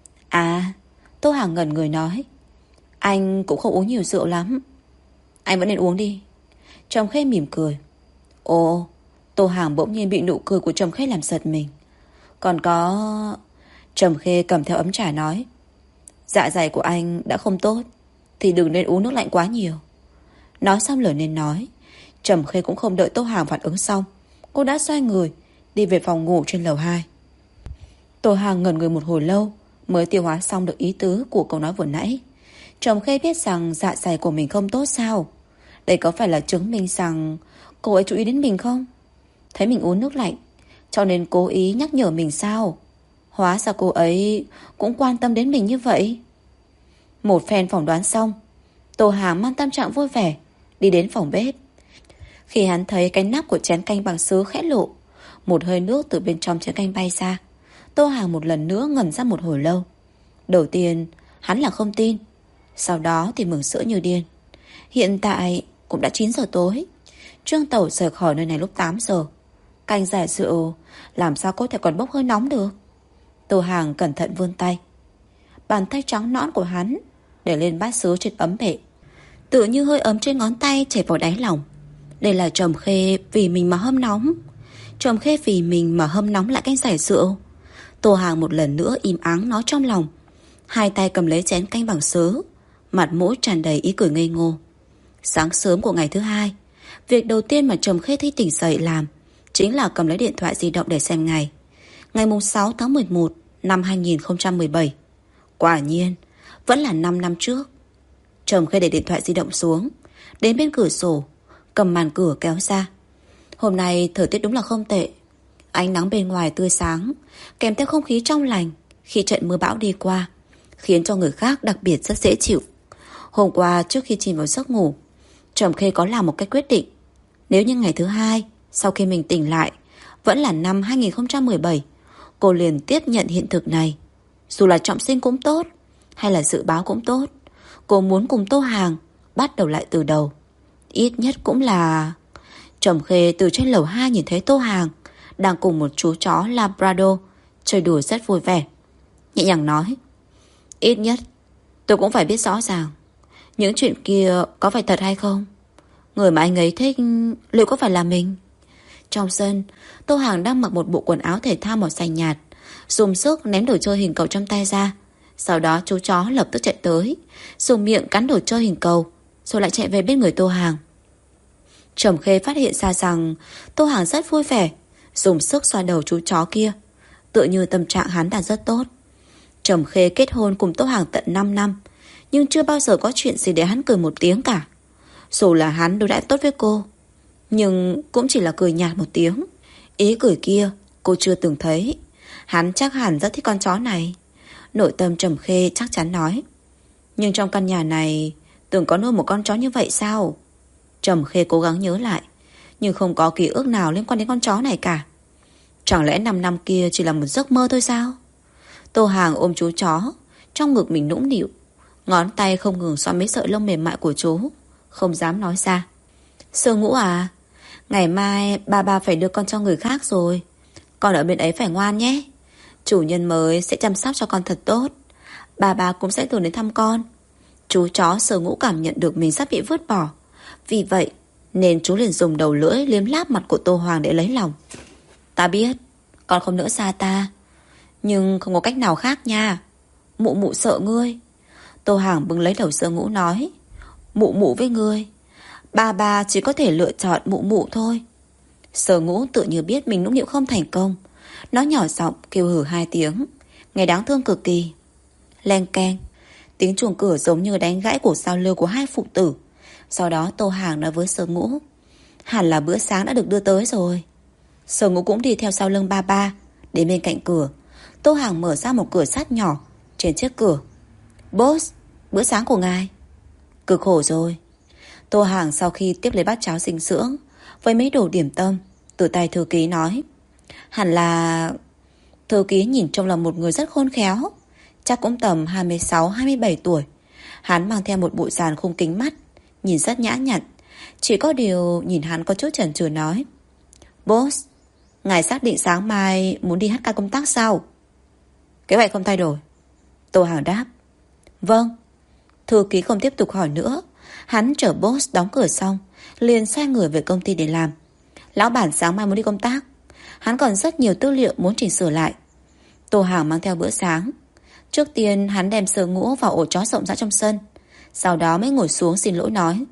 À, Tô Hàng ngẩn người nói. Anh cũng không uống nhiều rượu lắm, anh vẫn nên uống đi. Trầm Khê mỉm cười. Ồ, Tô Hàng bỗng nhiên bị nụ cười của Trầm Khê làm giật mình. Còn có... Trầm Khê cầm theo ấm trà nói. Dạ dày của anh đã không tốt thì đừng nên uống nước lạnh quá nhiều. Nói xong lời nên nói, Trầm Khê cũng không đợi Tô Hàng phản ứng xong, cô đã xoay người đi về phòng ngủ trên lầu 2. Tô Hàng ngẩn người một hồi lâu mới tiêu hóa xong được ý tứ của câu nói vừa nãy. Trầm Khê biết rằng dạ dày của mình không tốt sao? Đây có phải là chứng minh rằng cô ấy chú ý đến mình không? Thấy mình uống nước lạnh cho nên cố ý nhắc nhở mình sao? Hóa ra cô ấy cũng quan tâm đến mình như vậy. Một phen phỏng đoán xong, Tô Hàng mang tâm trạng vui vẻ đi đến phòng bếp. Khi hắn thấy cái nắp của chén canh bằng sứ khẽ lộ, một hơi nước từ bên trong chén canh bay ra, Tô Hàng một lần nữa ngẩn ra một hồi lâu. Đầu tiên hắn là không tin, sau đó thì mừng rỡ như điên. Hiện tại cũng đã 9 giờ tối. Trương Tẩu rời khỏi nơi này lúc 8 giờ. Canh giải rượu làm sao có thể còn bốc hơi nóng được. Tô Hàng cẩn thận vươn tay. Bàn tay trắng nõn của hắn để lên bát sứ trên ấm bệ, tự như hơi ấm trên ngón tay chảy vào đáy lòng. Đây là Trầm Khê vì mình mà hâm nóng. Trầm Khê vì mình mà hâm nóng lại canh giải rượu. Tô Hàng một lần nữa im ắng nói trong lòng, hai tay cầm lấy chén canh bằng sứ, mặt mũi tràn đầy ý cười ngây ngô. Sáng sớm của ngày thứ hai, việc đầu tiên mà Trầm Khê thấy tỉnh dậy làm chính là cầm lấy điện thoại di động để xem ngày. Ngày 6 tháng 11 năm 2017. Quả nhiên vẫn là 5 năm trước. Trầm Khê để điện thoại di động xuống, đến bên cửa sổ, cầm màn cửa kéo ra. Hôm nay thời tiết đúng là không tệ. Ánh nắng bên ngoài tươi sáng, kèm theo không khí trong lành khi trận mưa bão đi qua, khiến cho người khác đặc biệt rất dễ chịu. Hôm qua trước khi chìm vào giấc ngủ, Trầm Khê có làm một cái quyết định. Nếu như ngày thứ hai sau khi mình tỉnh lại vẫn là năm 2017, cô liền tiếp nhận hiện thực này. Dù là trọng sinh cũng tốt, hay là dự báo cũng tốt, cô muốn cùng Tô Hàng bắt đầu lại từ đầu. Ít nhất cũng là... Trầm Khê từ trên lầu 2 nhìn thấy Tô Hàng đang cùng một chú chó Labrador chơi đùa rất vui vẻ, nhẹ nhàng nói: ít nhất tôi cũng phải biết rõ ràng những chuyện kia có phải thật hay không. Người mà anh ấy thích liệu có phải là mình? Trong sân, Tô Hàng đang mặc một bộ quần áo thể thao màu xanh nhạt, dùng sức ném đồ chơi hình cầu trong tay ra. Sau đó chú chó lập tức chạy tới, dùng miệng cắn đồ chơi hình cầu, rồi lại chạy về bên người Tô Hàng. Trầm Khê phát hiện ra rằng Tô Hàng rất vui vẻ, dùng sức xoa đầu chú chó kia, tựa như tâm trạng hắn đang rất tốt. Trầm Khê kết hôn cùng Tô Hàng tận 5 năm, nhưng chưa bao giờ có chuyện gì để hắn cười một tiếng cả. Dù là hắn đối đãi tốt với cô, nhưng cũng chỉ là cười nhạt một tiếng. Ý cười kia cô chưa từng thấy. Hắn chắc hẳn rất thích con chó này. Nội tâm Trầm Khê chắc chắn nói. Nhưng trong căn nhà này từng có nuôi một con chó như vậy sao? Trầm Khê cố gắng nhớ lại, nhưng không có ký ức nào liên quan đến con chó này cả. Chẳng lẽ 5 năm kia chỉ là một giấc mơ thôi sao? Tô Hàng ôm chú chó, trong ngực mình nũng nịu, ngón tay không ngừng xoa mấy sợi lông mềm mại của chú, không dám nói ra. Sơ Ngũ à, ngày mai ba phải đưa con cho người khác rồi. Con ở bên ấy phải ngoan nhé. Chủ nhân mới sẽ chăm sóc cho con thật tốt. Ba cũng sẽ thường đến thăm con. Chú chó Sơ Ngũ cảm nhận được mình sắp bị vứt bỏ, vì vậy nên chú liền dùng đầu lưỡi liếm láp mặt của Tô Hoàng để lấy lòng. Ta biết con không nỡ xa ta, nhưng không có cách nào khác nha. Mụ mụ sợ ngươi. Tô Hoàng bưng lấy đầu Sơ Ngũ nói: mụ mụ với ngươi, ba chỉ có thể lựa chọn mụ mụ thôi. Sơ Ngũ tự như biết mình nũng nịu không thành công, nó nhỏ giọng kêu hử 2 tiếng, nghe đáng thương cực kỳ. Leng keng, tiếng chuông cửa giống như đánh gãy cuộc giao lưu của hai phụ tử. Sau đó Tô Hàng nói với Sơ Ngũ: hẳn là bữa sáng đã được đưa tới rồi. Sơ Ngũ cũng đi theo sau lưng ba. Đến bên cạnh cửa, Tô Hàng mở ra một cửa sắt nhỏ. Trên chiếc cửa: Boss, bữa sáng của ngài. Cực khổ rồi. Tô Hàng sau khi tiếp lấy bát cháo dinh dưỡng với mấy đồ điểm tâm từ tay thư ký nói: hẳn là... Thư ký nhìn trông là một người rất khôn khéo, chắc cũng tầm 26-27 tuổi. Hắn mang theo một bộ dàn khung kính mắt, nhìn rất nhã nhặn. Chỉ có điều nhìn hắn có chút chần chừ nói: Boss, ngài xác định sáng mai muốn đi hát ca công tác sao? Kế hoạch không thay đổi. Tô Hàng đáp: vâng. Thư ký không tiếp tục hỏi nữa. Hắn chở boss đóng cửa xong liền xoay người về công ty để làm. Lão bản sáng mai muốn đi công tác, hắn còn rất nhiều tư liệu muốn chỉnh sửa lại. Tô Hàng mang theo bữa sáng. Trước tiên hắn đem Sơ Ngũ vào ổ chó rộng rãi trong sân, sau đó mới ngồi xuống xin lỗi nói: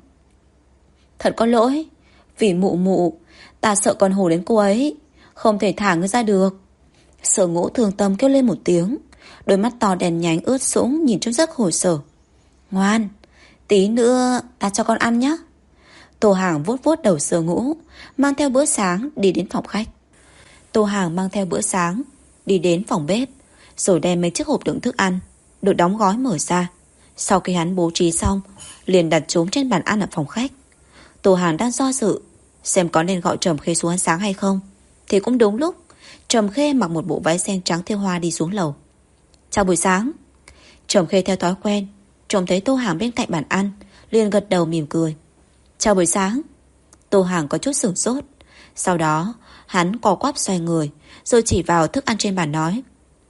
thật có lỗi, vì mụ mụ, ta sợ con hù đến cô ấy, không thể thả ngươi ra được. Sơ Ngũ thương tâm kêu lên một tiếng, đôi mắt to đèn nhánh ướt sũng nhìn trông rất khổ sở. Ngoan, tí nữa ta cho con ăn nhé. Tô Hàng vuốt vuốt đầu Sơ Ngũ, mang theo bữa sáng đi đến phòng khách. Tô Hàng mang theo bữa sáng đi đến phòng bếp, rồi đem mấy chiếc hộp đựng thức ăn được đóng gói mở ra. Sau khi hắn bố trí xong, liền đặt chúng trên bàn ăn ở phòng khách. Tô Hàng đang do dự xem có nên gọi Trầm Khê xuống ăn sáng hay không, thì cũng đúng lúc Trầm Khê mặc một bộ váy sen trắng thêu hoa đi xuống lầu. Chào buổi sáng. Trầm Khê theo thói quen trông thấy Tô Hàng bên cạnh bàn ăn, liền gật đầu mỉm cười. Chào buổi sáng. Tô Hàng có chút sửng sốt. Sau đó hắn co quắp xoay người, rồi chỉ vào thức ăn trên bàn nói: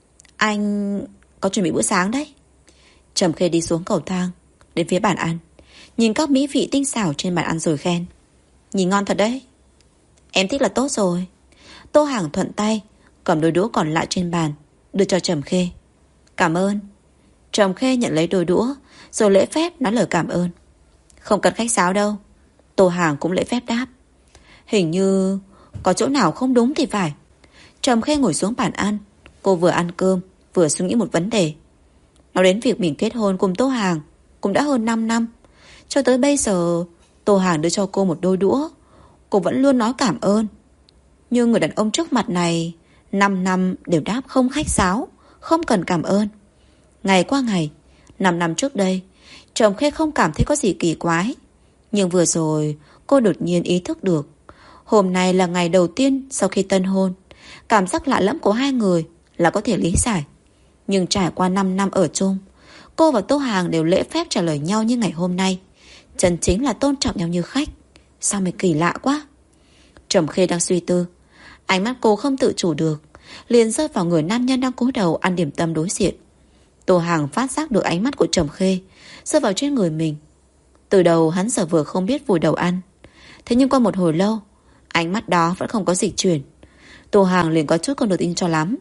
Anh có chuẩn bị bữa sáng đấy. Trầm Khê đi xuống cầu thang, đến phía bàn ăn, nhìn các mỹ vị tinh xảo trên bàn ăn rồi khen: Nhìn ngon thật đấy. Em thích là tốt rồi. Tô Hàng thuận tay cầm đôi đũa còn lại trên bàn, đưa cho Trầm Khê. Cảm ơn. Trầm Khê nhận lấy đôi đũa, rồi lễ phép nói lời cảm ơn. Không cần khách sáo đâu. Tô Hàng cũng lễ phép đáp. Hình như có chỗ nào không đúng thì phải. Trầm Khê ngồi xuống bàn ăn. Cô vừa ăn cơm vừa suy nghĩ một vấn đề. Nói đến việc mình kết hôn cùng Tô Hàng cũng đã hơn 5 năm. Cho tới bây giờ Tô Hàng đưa cho cô một đôi đũa, cô vẫn luôn nói cảm ơn. Nhưng người đàn ông trước mặt này 5 năm đều đáp không khách sáo, không cần cảm ơn. Ngày qua ngày, 5 năm trước đây, Trầm Khê không cảm thấy có gì kỳ quái. Nhưng vừa rồi cô đột nhiên ý thức được, hôm nay là ngày đầu tiên sau khi tân hôn. Cảm giác lạ lẫm của hai người là có thể lý giải. Nhưng trải qua 5 năm ở chung, cô và Tô Hàng đều lễ phép trả lời nhau như ngày hôm nay. Chân chính là tôn trọng nhau như khách. Sao mà kỳ lạ quá. Trầm Khê đang suy tư, ánh mắt cô không tự chủ được, liền rơi vào người nam nhân đang cúi đầu ăn điểm tâm đối diện. Tô Hàng phát giác được ánh mắt của Trầm Khê rơi vào trên người mình. Từ đầu hắn giờ vừa không biết vùi đầu ăn, thế nhưng qua một hồi lâu, ánh mắt đó vẫn không có dịch chuyển. Tô Hàng liền có chút không được tin cho lắm.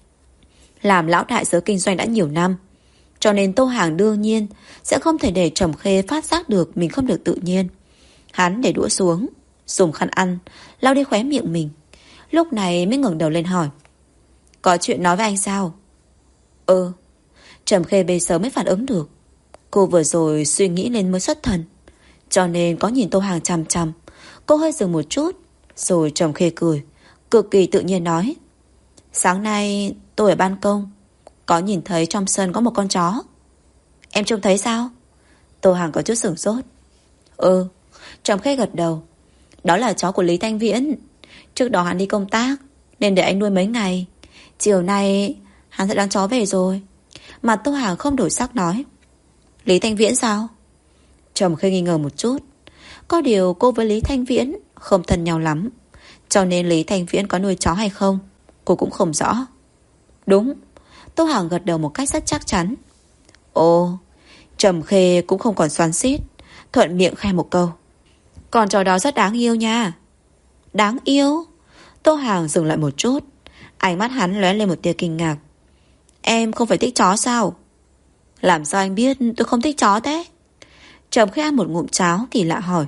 Làm lão đại giới kinh doanh đã nhiều năm, cho nên Tô Hàng đương nhiên sẽ không thể để Trầm Khê phát giác được mình không được tự nhiên. Hắn để đũa xuống, dùng khăn ăn lau đi khóe miệng mình. Lúc này mới ngẩng đầu lên hỏi: Có chuyện nói với anh sao? Trầm Khê bây giờ mới phản ứng được. Cô vừa rồi suy nghĩ lên mới xuất thần, cho nên có nhìn Tô Hàng chằm chằm. Cô hơi dừng một chút, rồi Trầm Khê cười, cực kỳ tự nhiên nói: Sáng nay tôi ở ban công, có nhìn thấy trong sân có một con chó. Em trông thấy sao? Tô Hàng có chút sửng sốt. Trầm Khê gật đầu. Đó là chó của Lý Thanh Viễn. Trước đó hắn đi công tác nên để anh nuôi mấy ngày. Chiều nay hắn sẽ đón chó về rồi. Mà Tô Hàng không đổi sắc nói: Lý Thanh Viễn sao? Trầm Khê nghi ngờ một chút. Có điều cô với Lý Thanh Viễn không thân nhau lắm, cho nên Lý Thanh Viễn có nuôi chó hay không cô cũng không rõ. Đúng. Tô Hàng gật đầu một cách rất chắc chắn. Trầm Khê cũng không còn xoắn xít, thuận miệng khen một câu: Con chó đó rất đáng yêu nha. Đáng yêu? Tô Hàng dừng lại một chút, ánh mắt hắn lóe lên một tia kinh ngạc. Em không phải thích chó sao? Làm sao anh biết tôi không thích chó thế? Trầm Khê ăn một ngụm cháo kỳ lạ hỏi.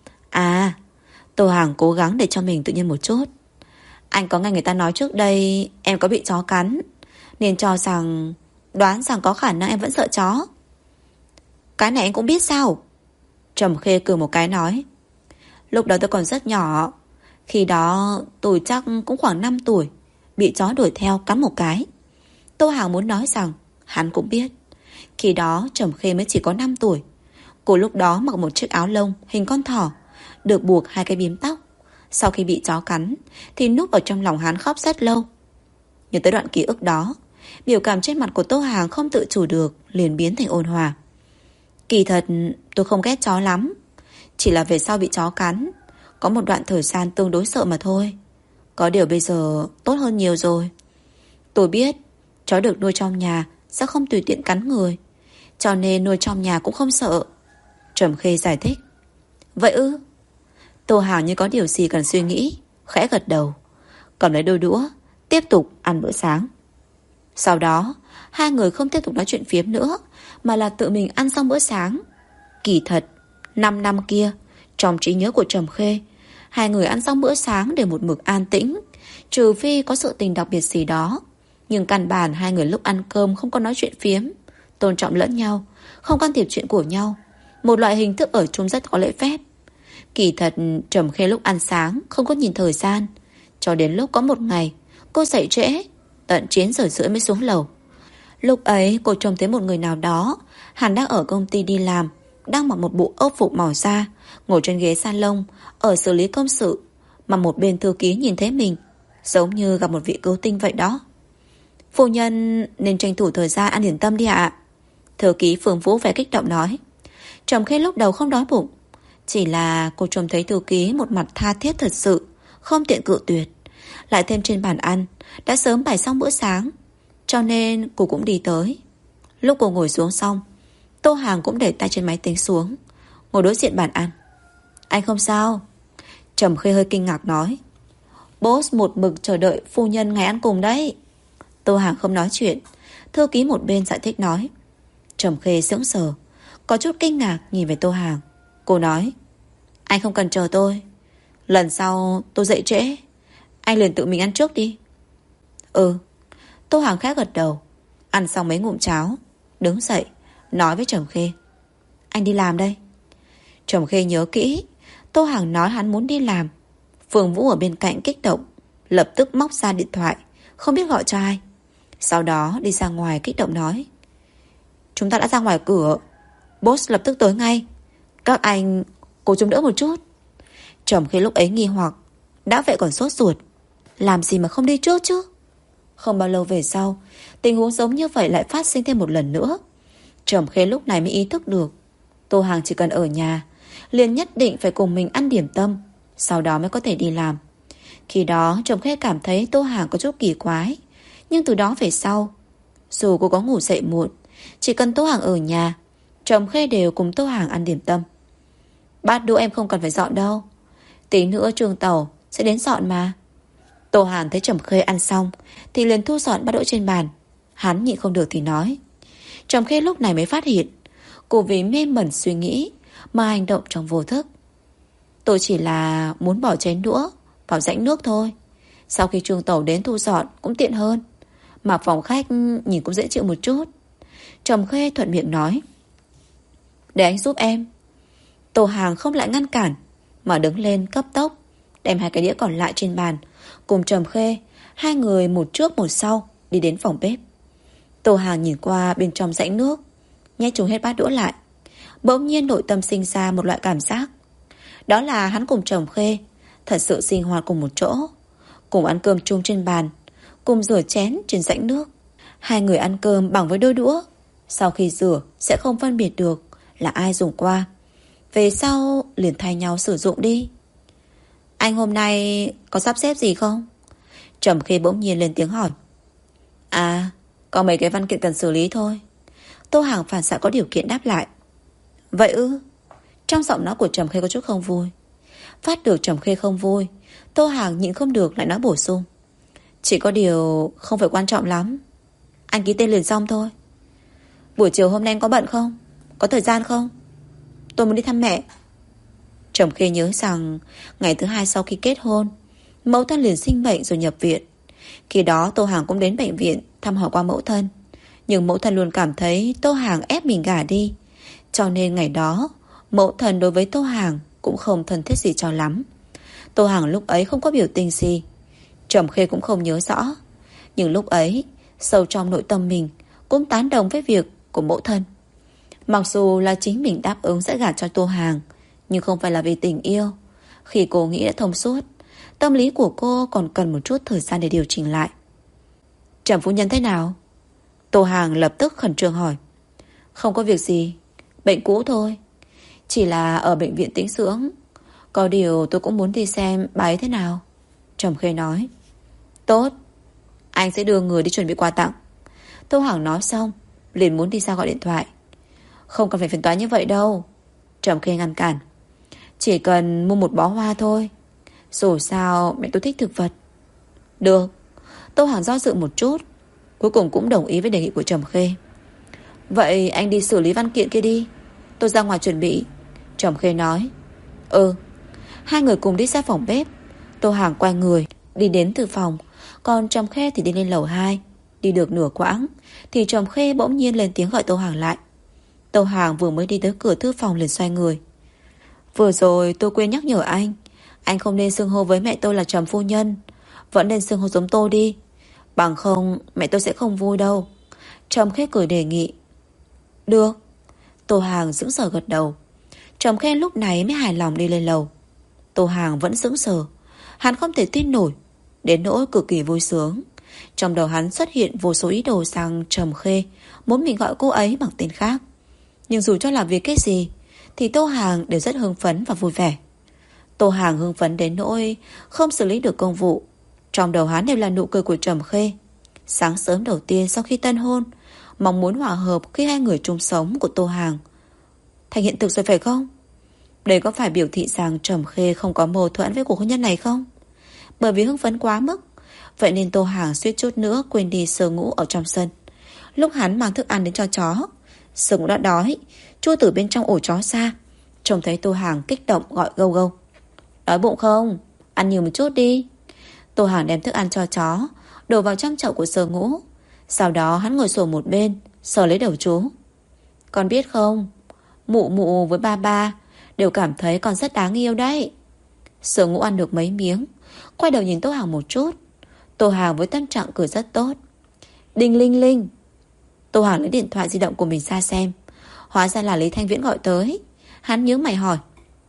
Tô Hàng cố gắng để cho mình tự nhiên một chút. Anh có nghe người ta nói trước đây em có bị chó cắn, nên đoán rằng có khả năng em vẫn sợ chó. Cái này anh cũng biết sao? Trầm Khê cười một cái nói: Lúc đó tôi còn rất nhỏ. Khi đó tôi chắc cũng khoảng 5 tuổi, bị chó đuổi theo cắn một cái. Tô Hàng muốn nói rằng hắn cũng biết. Khi đó Trầm Khê mới chỉ có 5 tuổi. Cô lúc đó mặc một chiếc áo lông hình con thỏ, được buộc 2 cái bím tóc. Sau khi bị chó cắn thì núp ở trong lòng hắn khóc rất lâu. Nhớ tới đoạn ký ức đó, biểu cảm trên mặt của Tô Hàng không tự chủ được liền biến thành ôn hòa. Kỳ thật tôi không ghét chó lắm, chỉ là về sau bị chó cắn, có một đoạn thời gian tương đối sợ mà thôi. Có điều bây giờ tốt hơn nhiều rồi. Tôi biết chó được nuôi trong nhà sẽ không tùy tiện cắn người, cho nên nuôi trong nhà cũng không sợ. Trầm Khê giải thích. Vậy ư? Tô Hàng như có điều gì cần suy nghĩ, khẽ gật đầu, cầm lấy đôi đũa, tiếp tục ăn bữa sáng. Sau đó hai người không tiếp tục nói chuyện phiếm nữa, mà là tự mình ăn xong bữa sáng. Kỳ thật 5 năm kia, trong trí nhớ của Trầm Khê, hai người ăn xong bữa sáng đều một mực an tĩnh, trừ phi có sự tình đặc biệt gì đó. Nhưng căn bản hai người lúc ăn cơm không có nói chuyện phiếm, tôn trọng lẫn nhau, không can thiệp chuyện của nhau. Một loại hình thức ở chung rất có lễ phép. Kỳ thật Trầm Khê lúc ăn sáng không có nhìn thời gian, cho đến lúc có một ngày cô dậy trễ, tận 9 giờ rưỡi mới xuống lầu. Lúc ấy cô trông thấy một người nào đó. Hắn đang ở công ty đi làm, đang mặc một bộ âu phục màu da, ngồi trên ghế salon ở xử lý công sự, mà một bên thư ký nhìn thấy mình, giống như gặp một vị cứu tinh vậy đó. Phu nhân nên tranh thủ thời gian ăn điểm tâm đi ạ. Thư ký Phương Vũ vẻ kích động nói. Trầm Khê lúc đầu không đói bụng, chỉ là cô trông thấy thư ký một mặt tha thiết thật sự, không tiện cự tuyệt. Lại thêm trên bàn ăn đã sớm bày xong bữa sáng, cho nên cô cũng đi tới. Lúc cô ngồi xuống xong, Tô Hàng cũng để tay trên máy tính xuống, ngồi đối diện bàn ăn. Anh không sao? Trầm Khê hơi kinh ngạc nói. Boss một mực chờ đợi phu nhân ngày ăn cùng đấy. Tô Hàng không nói chuyện. Thư ký một bên giải thích nói. Trầm Khê sững sờ, có chút kinh ngạc nhìn về Tô Hàng. Cô nói. Anh không cần chờ tôi, lần sau tôi dậy trễ, anh liền tự mình ăn trước đi. Ừ. Tô Hàng khẽ gật đầu. Ăn xong mấy ngụm cháo, đứng dậy nói với Trầm Khê. Anh đi làm đây. Trầm Khê nhớ kỹ Tô Hàng nói hắn muốn đi làm. Phương Vũ ở bên cạnh kích động, lập tức móc ra điện thoại, không biết gọi cho ai. Sau đó đi ra ngoài kích động nói. Chúng ta đã ra ngoài cửa, boss lập tức tới ngay. Các anh cố chống đỡ một chút. Trầm Khê lúc ấy nghi hoặc, đã vậy còn sốt ruột, làm gì mà không đi trước chứ. Không bao lâu về sau, tình huống giống như vậy lại phát sinh thêm một lần nữa. Trầm Khê lúc này mới ý thức được Tô Hàng chỉ cần ở nhà liền nhất định phải cùng mình ăn điểm tâm, sau đó mới có thể đi làm. Khi đó Trầm Khê cảm thấy Tô Hàng có chút kỳ quái, nhưng từ đó về sau, dù cô có ngủ dậy muộn, chỉ cần Tô Hàng ở nhà, Trầm Khê đều cùng Tô Hàng ăn điểm tâm. Bát đũa em không cần phải dọn đâu, tí nữa Trường Tàu sẽ đến dọn mà. Tô Hàng thấy Trầm Khê ăn xong thì liền thu dọn bát đũa trên bàn. Hắn nhịn không được thì nói. Trầm Khê lúc này mới phát hiện cô vì mê mẩn suy nghĩ mà hành động trong vô thức. Tôi chỉ là muốn bỏ chén đũa vào rãnh nước thôi, sau khi Trường Tàu đến thu dọn cũng tiện hơn, mà phòng khách nhìn cũng dễ chịu một chút. Trầm Khê thuận miệng nói. Để anh giúp em. Tô Hàng không lại ngăn cản, mà đứng lên cấp tốc đem hai cái đĩa còn lại trên bàn cùng Trầm Khê, hai người một trước một sau đi đến phòng bếp. Tô Hàng nhìn qua bên trong rãnh nước, nhét chúng hết bát đũa lại. Bỗng nhiên nội tâm sinh ra một loại cảm giác, đó là hắn cùng Trầm Khê thật sự sinh hoạt cùng một chỗ, cùng ăn cơm chung trên bàn, cùng rửa chén trên rãnh nước. Hai người ăn cơm bằng với đôi đũa, sau khi rửa sẽ không phân biệt được là ai dùng qua, về sau liền thay nhau sử dụng đi. Anh hôm nay có sắp xếp gì không? Trầm Khê bỗng nhiên lên tiếng hỏi. À, có mấy cái văn kiện cần xử lý thôi. Tô Hàng phản xạ có điều kiện đáp lại. Vậy ư? Trong giọng nói của Trầm Khê có chút không vui. Phát được Trầm Khê không vui, Tô Hàng nhịn không được lại nói bổ sung. Chỉ có điều không phải quan trọng lắm, anh ký tên liền xong thôi. Buổi chiều hôm nay anh có bận không? Có thời gian không? Tôi muốn đi thăm mẹ. Trầm Khê nhớ rằng ngày thứ hai sau khi kết hôn, mẫu thân liền sinh bệnh rồi nhập viện. Khi đó Tô Hàng cũng đến bệnh viện thăm hỏi qua mẫu thân, nhưng mẫu thân luôn cảm thấy Tô Hàng ép mình gả đi, cho nên ngày đó mẫu thân đối với Tô Hàng cũng không thân thiết gì cho lắm. Tô Hàng lúc ấy không có biểu tình gì, Trầm Khê cũng không nhớ rõ, nhưng lúc ấy sâu trong nội tâm mình cũng tán đồng với việc của mẫu thân. Mặc dù là chính mình đáp ứng sẽ gả cho Tô Hàng, nhưng không phải là vì tình yêu. Khi cô nghĩ đã thông suốt, tâm lý của cô còn cần một chút thời gian để điều chỉnh lại. Trầm phu nhân thế nào? Tô Hàng lập tức khẩn trương hỏi. Không có việc gì, bệnh cũ thôi, chỉ là ở bệnh viện tĩnh dưỡng. Có điều tôi cũng muốn đi xem bà ấy thế nào. Trầm Khê nói. Tốt, anh sẽ đưa người đi chuẩn bị quà tặng. Tô Hàng nói xong liền muốn đi ra gọi điện thoại. Không cần phải phiền toái như vậy đâu, Trầm Khê ngăn cản. Chỉ cần mua một bó hoa thôi, dù sao mẹ tôi thích thực vật. Được. Tô Hàng do dự một chút, cuối cùng cũng đồng ý với đề nghị của Trầm Khê. Vậy anh đi xử lý văn kiện kia đi, tôi ra ngoài chuẩn bị. Trầm Khê nói. Ừ. Hai người cùng đi ra phòng bếp. Tô Hàng quay người đi đến từ phòng, còn Trầm Khê thì đi lên lầu 2. Đi được nửa quãng thì Trầm Khê bỗng nhiên lên tiếng gọi Tô Hàng lại. Tô Hàng vừa mới đi tới cửa thư phòng liền xoay người. Vừa rồi tôi quên nhắc nhở anh không nên xưng hô với mẹ tôi là Trầm phu nhân, vẫn nên xưng hô giống tôi đi, bằng không mẹ tôi sẽ không vui đâu. Trầm Khê cười đề nghị. Được. Tô Hàng sững sờ gật đầu. Trầm Khê lúc này mới hài lòng đi lên lầu. Tô Hàng vẫn sững sờ. Hắn không thể tin nổi, đến nỗi cực kỳ vui sướng. Trong đầu hắn xuất hiện vô số ý đồ sang Trầm Khê, muốn mình gọi cô ấy bằng tên khác. Nhưng dù cho làm việc cái gì thì Tô Hàng đều rất hưng phấn và vui vẻ. Tô Hàng hưng phấn đến nỗi không xử lý được công vụ. Trong đầu hắn đều là nụ cười của Trầm Khê. Sáng sớm đầu tiên sau khi tân hôn, mong muốn hòa hợp khi hai người chung sống của Tô Hàng thành hiện thực rồi phải không? Đây có phải biểu thị rằng Trầm Khê không có mâu thuẫn với cuộc hôn nhân này không? Bởi vì hưng phấn quá mức, vậy nên Tô Hàng suýt chút nữa quên đi Sơ Ngũ ở trong sân. Lúc hắn mang thức ăn đến cho chó, Sơ Ngũ đã đói, chui từ bên trong ổ chó ra. Trông thấy Tô Hàng kích động gọi gâu gâu. Đói bụng không? Ăn nhiều một chút đi. Tô Hàng đem thức ăn cho chó đổ vào trong chậu của Sơ Ngũ. Sau đó hắn ngồi xổm một bên, sờ lấy đầu chú. Con biết không, mụ mụ với ba ba đều cảm thấy con rất đáng yêu đấy. Sơ Ngũ ăn được mấy miếng, quay đầu nhìn Tô Hàng một chút. Tô Hàng với tâm trạng cười rất tốt. Đinh linh linh. Tô Hàng lấy điện thoại di động của mình ra xem. Hóa ra là Lý Thanh Viễn gọi tới. Hắn nhíu mày hỏi.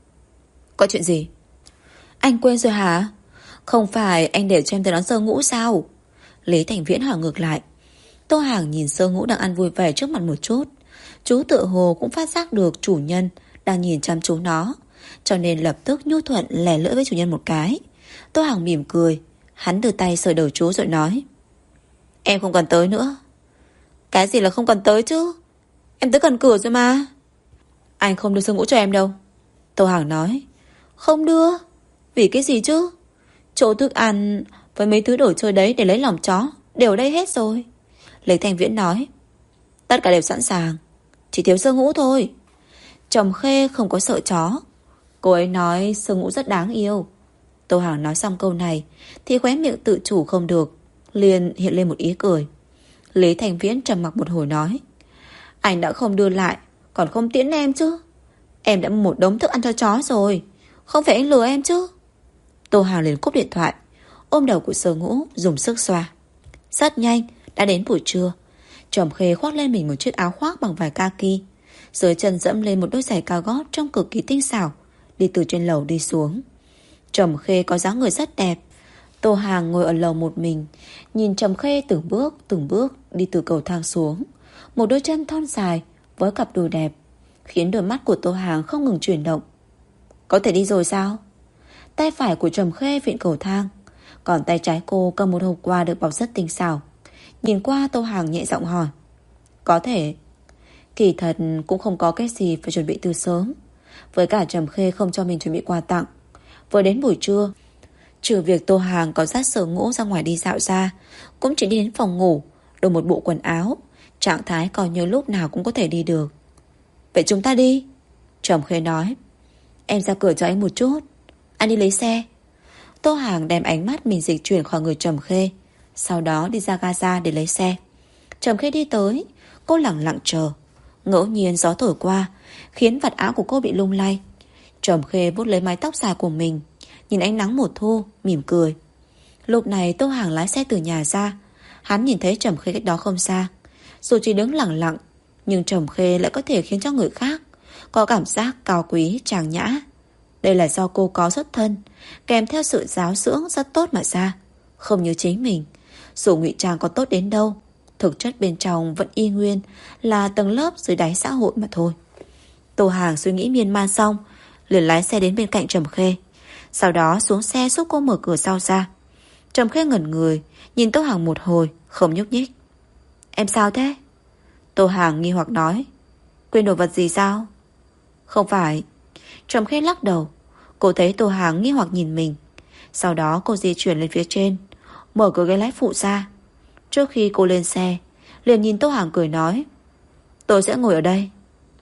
Có chuyện gì? Anh quên rồi hả? Không phải anh để cho em tới đón Sơ Ngũ sao? Lý Thanh Viễn hỏi ngược lại. Tô Hàng nhìn Sơ Ngũ đang ăn vui vẻ trước mặt một chút. Chú tựa hồ cũng phát giác được chủ nhân đang nhìn chăm chú nó, cho nên lập tức nhu thuận lè lưỡi với chủ nhân một cái. Tô Hàng mỉm cười. Hắn đưa tay sờ đầu chú rồi nói. Em không cần tới nữa. Cái gì là không cần tới chứ? Em tới gần cửa rồi mà. Anh không đưa Sơ Ngũ cho em đâu. Tô Hàng nói. Không đưa? Vì cái gì chứ? Chỗ thức ăn với mấy thứ đồ chơi đấy để lấy lòng chó đều ở đây hết rồi. Lý Thanh Viễn nói. Tất cả đều sẵn sàng, chỉ thiếu Sơ Ngũ thôi. Trầm Khê không có sợ chó. Cô ấy nói Sơ Ngũ rất đáng yêu. Tô Hàng nói xong câu này thì khóe miệng tự chủ không được, liền hiện lên một ý cười. Lý Thanh Viễn trầm mặc một hồi nói. Anh đã không đưa lại, còn không tiễn em chứ? Em đã mua một đống thức ăn cho chó rồi, không phải anh lừa em chứ? Tô Hàng liền cúp điện thoại, ôm đầu của Sơ Ngũ dùng sức xoa. Rất nhanh đã đến buổi trưa. Trầm Khê khoác lên mình một chiếc áo khoác bằng vải kaki, dưới chân dẫm lên một đôi giày cao gót trông cực kỳ tinh xảo, đi từ trên lầu đi xuống. Trầm Khê có dáng người rất đẹp. Tô Hàng ngồi ở lầu một mình, nhìn Trầm Khê từng bước đi từ cầu thang xuống. Một đôi chân thon dài với cặp đùi đẹp khiến đôi mắt của Tô Hàng không ngừng chuyển động. Có thể đi rồi sao? Tay phải của Trầm Khê vịn cầu thang, còn tay trái cô cầm một hộp quà được bọc rất tinh xảo. Nhìn qua, Tô Hàng nhẹ giọng hỏi. Có thể. Kỳ thật cũng không có cái gì phải chuẩn bị từ sớm. Với cả Trầm Khê không cho mình chuẩn bị quà tặng. Vừa đến buổi trưa, trừ việc Tô Hàng có dắt Sơ Ngũ ra ngoài đi dạo ra, cũng chỉ đi đến phòng ngủ, đổi một bộ quần áo, trạng thái coi như lúc nào cũng có thể đi được. Vậy chúng ta đi. Trầm Khê nói. Em ra cửa cho anh một chút, anh đi lấy xe. Tô Hàng đem ánh mắt mình dịch chuyển khỏi người Trầm Khê, sau đó đi ra Gaza để lấy xe. Trầm Khê đi tới, cô lặng lặng chờ. Ngẫu nhiên gió thổi qua khiến vạt áo của cô bị lung lay. Trầm Khê vuốt lấy mái tóc dài của mình, nhìn ánh nắng mùa thu, mỉm cười. Lúc này Tô Hàng lái xe từ nhà ra. Hắn nhìn thấy Trầm Khê cách đó không xa. Dù chỉ đứng lặng lặng, nhưng Trầm Khê lại có thể khiến cho người khác có cảm giác cao quý, trang nhã. Đây là do cô có xuất thân, kèm theo sự giáo dưỡng rất tốt mà ra. Không như chính mình, dù ngụy trang có tốt đến đâu, thực chất bên trong vẫn y nguyên là tầng lớp dưới đáy xã hội mà thôi. Tô Hàng suy nghĩ miên man xong, liền lái xe đến bên cạnh Trầm Khê, sau đó xuống xe giúp cô mở cửa sau ra. Trầm Khê ngẩn người, nhìn Tô Hàng một hồi, không nhúc nhích. Em sao thế? Tô Hàng nghi hoặc nói. Quên đồ vật gì sao? Không phải. Trầm Khê lắc đầu. Cô thấy Tô Hàng nghi hoặc nhìn mình. Sau đó cô di chuyển lên phía trên, mở cửa ghế lái phụ ra. Trước khi cô lên xe, liền nhìn Tô Hàng cười nói. Tôi sẽ ngồi ở đây.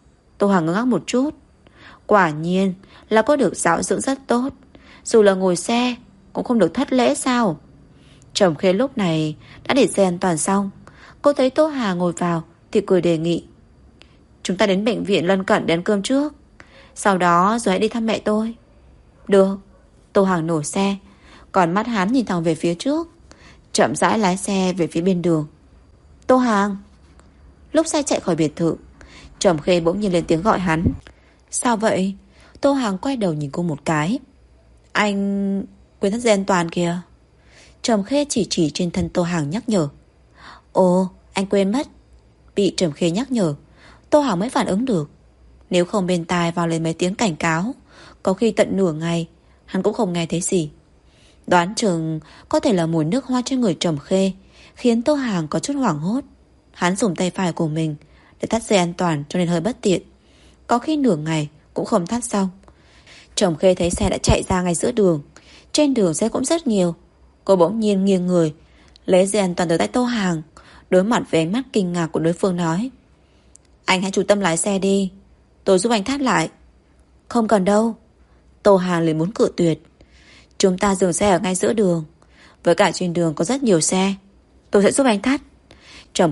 Tô Hàng ngơ ngác một chút. Quả nhiên là cô được giáo dưỡng rất tốt. Dù là ngồi xe cũng không được thất lễ sao? Trầm Khê lúc này đã để xe an toàn xong. Cô thấy Tô Hàng ngồi vào thì cười đề nghị. Chúng ta đến bệnh viện lân cận để ăn cơm trước, sau đó rồi hãy đi thăm mẹ tôi. Được. Tô Hàng nổ xe, còn mắt hắn nhìn thẳng về phía trước, chậm rãi lái xe về phía bên đường. Tô Hàng. Lúc xe chạy khỏi biệt thự, Trầm Khê bỗng nhiên lên tiếng gọi hắn. Sao vậy? Tô Hàng quay đầu nhìn cô một cái. Anh quên thắt dây an toàn kìa. Trầm Khê chỉ trên thân Tô Hàng nhắc nhở. Ồ, anh quên mất. Bị Trầm Khê nhắc nhở, Tô Hàng mới phản ứng được. Nếu không bên tai vào lên mấy tiếng cảnh cáo, có khi tận nửa ngày hắn cũng không nghe thấy gì. Đoán chừng có thể là mùi nước hoa trên người Trầm Khê khiến Tô Hàng có chút hoảng hốt. Hắn dùng tay phải của mình để thắt dây an toàn cho nên hơi bất tiện. Có khi nửa ngày cũng không thắt xong. Trầm Khê thấy xe đã chạy ra ngay giữa đường. Trên đường xe cũng rất nhiều. Cô bỗng nhiên nghiêng người lấy dây an toàn từ tay Tô Hàng, đối mặt với ánh mắt kinh ngạc của đối phương nói. Anh hãy chú tâm lái xe đi, tôi giúp anh thắt lại. Không cần đâu. Tô Hàng liền muốn cự tuyệt. Chúng ta dừng xe ở ngay giữa đường, với cả trên đường có rất nhiều xe, tôi sẽ giúp anh thắt. Trầm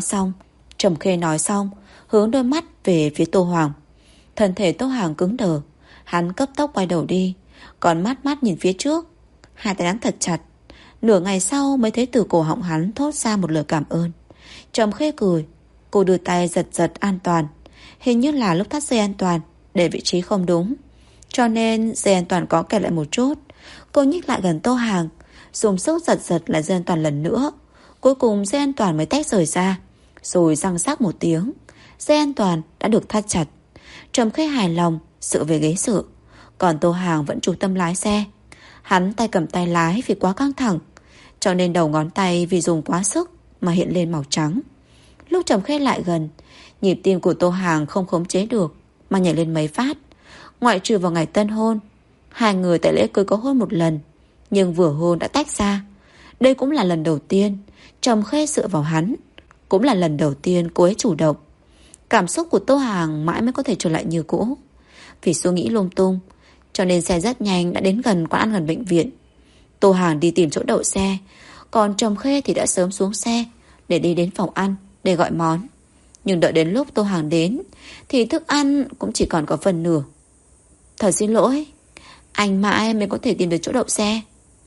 Khê nói xong hướng đôi mắt về phía Tô Hoàng. Thân thể Tô Hàng cứng đờ. Hắn cấp tốc quay đầu đi, còn mắt nhìn phía trước. Hai tay nắm thật chặt. Nửa ngày sau mới thấy từ cổ họng hắn thốt ra một lời cảm ơn. Trầm Khê cười. Cô đưa tay giật an toàn. Hình như là lúc thắt dây an toàn để vị trí không đúng, cho nên dây an toàn có kẹt lại một chút. Cô nhích lại gần Tô Hàng, dùng sức giật lại dây an toàn lần nữa. Cuối cùng dây an toàn mới tách rời ra. Rồi răng rắc một tiếng, dây an toàn đã được thắt chặt. Trầm Khê hài lòng dựa về ghế dự, còn Tô Hàng vẫn chú tâm lái xe. Hắn tay cầm tay lái vì quá căng thẳng, cho nên đầu ngón tay vì dùng quá sức mà hiện lên màu trắng. Lúc Trầm Khê lại gần, nhịp tim của Tô Hàng không khống chế được mà nhảy lên mấy phát. Ngoại trừ vào ngày tân hôn, hai người tại lễ cưới có hôn một lần, nhưng vừa hôn đã tách ra. Đây cũng là lần đầu tiên Trầm Khê dựa vào hắn, cũng là lần đầu tiên cô ấy chủ động. Cảm xúc của Tô Hàng mãi mới có thể trở lại như cũ. Vì suy nghĩ lung tung, cho nên xe rất nhanh đã đến gần quán ăn gần bệnh viện. Tô Hàng đi tìm chỗ đậu xe, còn Trầm Khê thì đã sớm xuống xe để đi đến phòng ăn để gọi món. Nhưng đợi đến lúc Tô Hàng đến thì thức ăn cũng chỉ còn có phần nửa. Thật xin lỗi, anh mãi mới có thể tìm được chỗ đậu xe.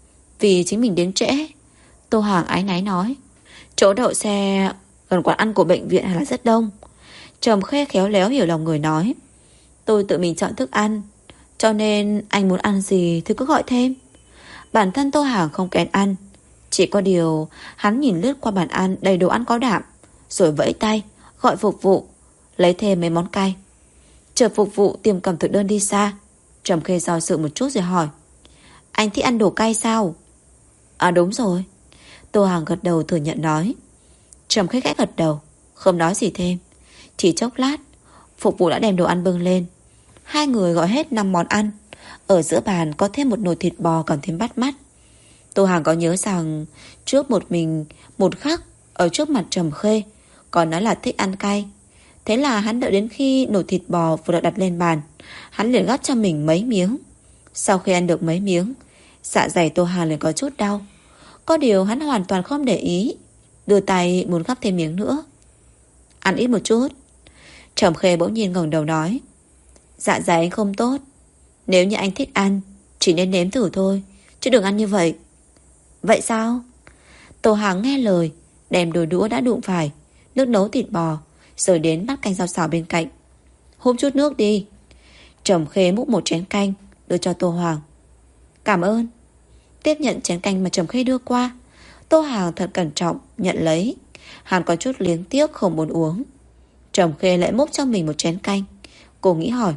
Vì chính mình đến trễ, Tô Hàng áy náy nói. Chỗ đậu xe gần quán ăn của bệnh viện hay là rất đông? Trầm Khê khéo léo hiểu lòng người nói. Tôi tự mình chọn thức ăn, cho nên anh muốn ăn gì thì cứ gọi thêm. Bản thân Tô Hàng không kén ăn, chỉ có điều hắn nhìn lướt qua bàn ăn đầy đồ ăn có đạm, rồi vẫy tay gọi phục vụ lấy thêm mấy món cay. Chờ phục vụ tìm cầm thực đơn đi xa, Trầm Khê do dự một chút rồi hỏi. Anh thích ăn đồ cay sao? À đúng rồi. Tô Hàng gật đầu thừa nhận nói. Trầm Khê khẽ gật đầu, không nói gì thêm. Chỉ chốc lát, phục vụ đã đem đồ ăn bưng lên. Hai người gọi hết 5 món ăn. Ở giữa bàn có thêm một nồi thịt bò còn thêm bắt mắt. Tô Hàng có nhớ rằng trước một khắc ở trước mặt Trầm Khê còn nói là thích ăn cay. Thế là hắn đợi đến khi nồi thịt bò vừa được đặt lên bàn, hắn liền gắp cho mình mấy miếng. Sau khi ăn được mấy miếng, dạ dày Tô Hàng liền có chút đau. Có điều hắn hoàn toàn không để ý, đưa tay muốn gắp thêm miếng nữa. Ăn ít một chút. Trầm Khê bỗng nhiên ngẩng đầu nói. Dạ dày anh không tốt, nếu như anh thích ăn chỉ nên nếm thử thôi, chứ đừng ăn như vậy. Vậy sao? Tô Hàng nghe lời, đem đôi đũa đã đụng phải nước nấu thịt bò, rồi đến bát canh rau xào bên cạnh. Húp chút nước đi. Trầm Khê múc một chén canh đưa cho Tô Hoàng. Cảm ơn. Tiếp nhận chén canh mà Trầm Khê đưa qua, Tô Hàng thật cẩn trọng nhận lấy. Hắn có chút liếng tiếc không muốn uống. Trầm Khê lại múc cho mình một chén canh. Cô nghĩ hỏi.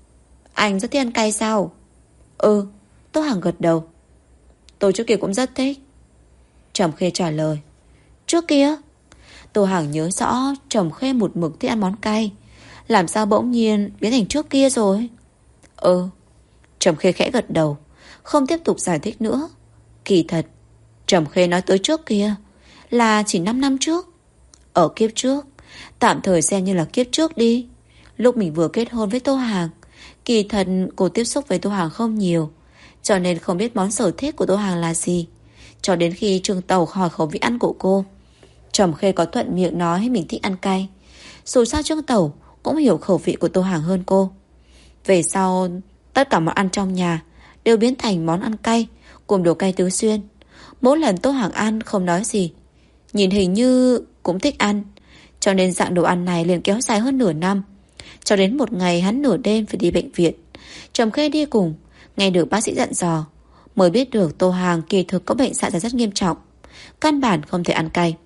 Anh rất thích ăn cay sao? Ừ. Tô Hàng gật đầu. Tôi trước kia cũng rất thích. Trầm Khê trả lời. Trước kia? Tô Hàng nhớ rõ Trầm Khê một mực thích ăn món cay, làm sao bỗng nhiên biến thành trước kia rồi? Ừ. Trầm Khê khẽ gật đầu, không tiếp tục giải thích nữa. Kỳ thật Trầm Khê nói tới trước kia là chỉ 5 năm trước. Ở kiếp trước, tạm thời xem như là kiếp trước đi, lúc mình vừa kết hôn với Tô Hàng. Kỳ thật cô tiếp xúc với Tô Hàng không nhiều, cho nên không biết món sở thích của Tô Hàng là gì. Cho đến khi Trương Tàu hỏi khẩu vị ăn của cô, Trầm Khê có thuận miệng nói mình thích ăn cay. Dù sao Trương Tàu cũng hiểu khẩu vị của Tô Hàng hơn cô. Về sau, tất cả món ăn trong nhà đều biến thành món ăn cay cùng đồ cay tứ xuyên. Mỗi lần Tô Hàng ăn không nói gì, nhìn hình như cũng thích ăn, cho nên dạng đồ ăn này liền kéo dài hơn nửa năm. Cho đến một ngày hắn nửa đêm phải đi bệnh viện. Trầm Khê đi cùng, nghe được bác sĩ dặn dò, mới biết được Tô Hàng kỳ thực có bệnh dạ dày rất nghiêm trọng, căn bản không thể ăn cay.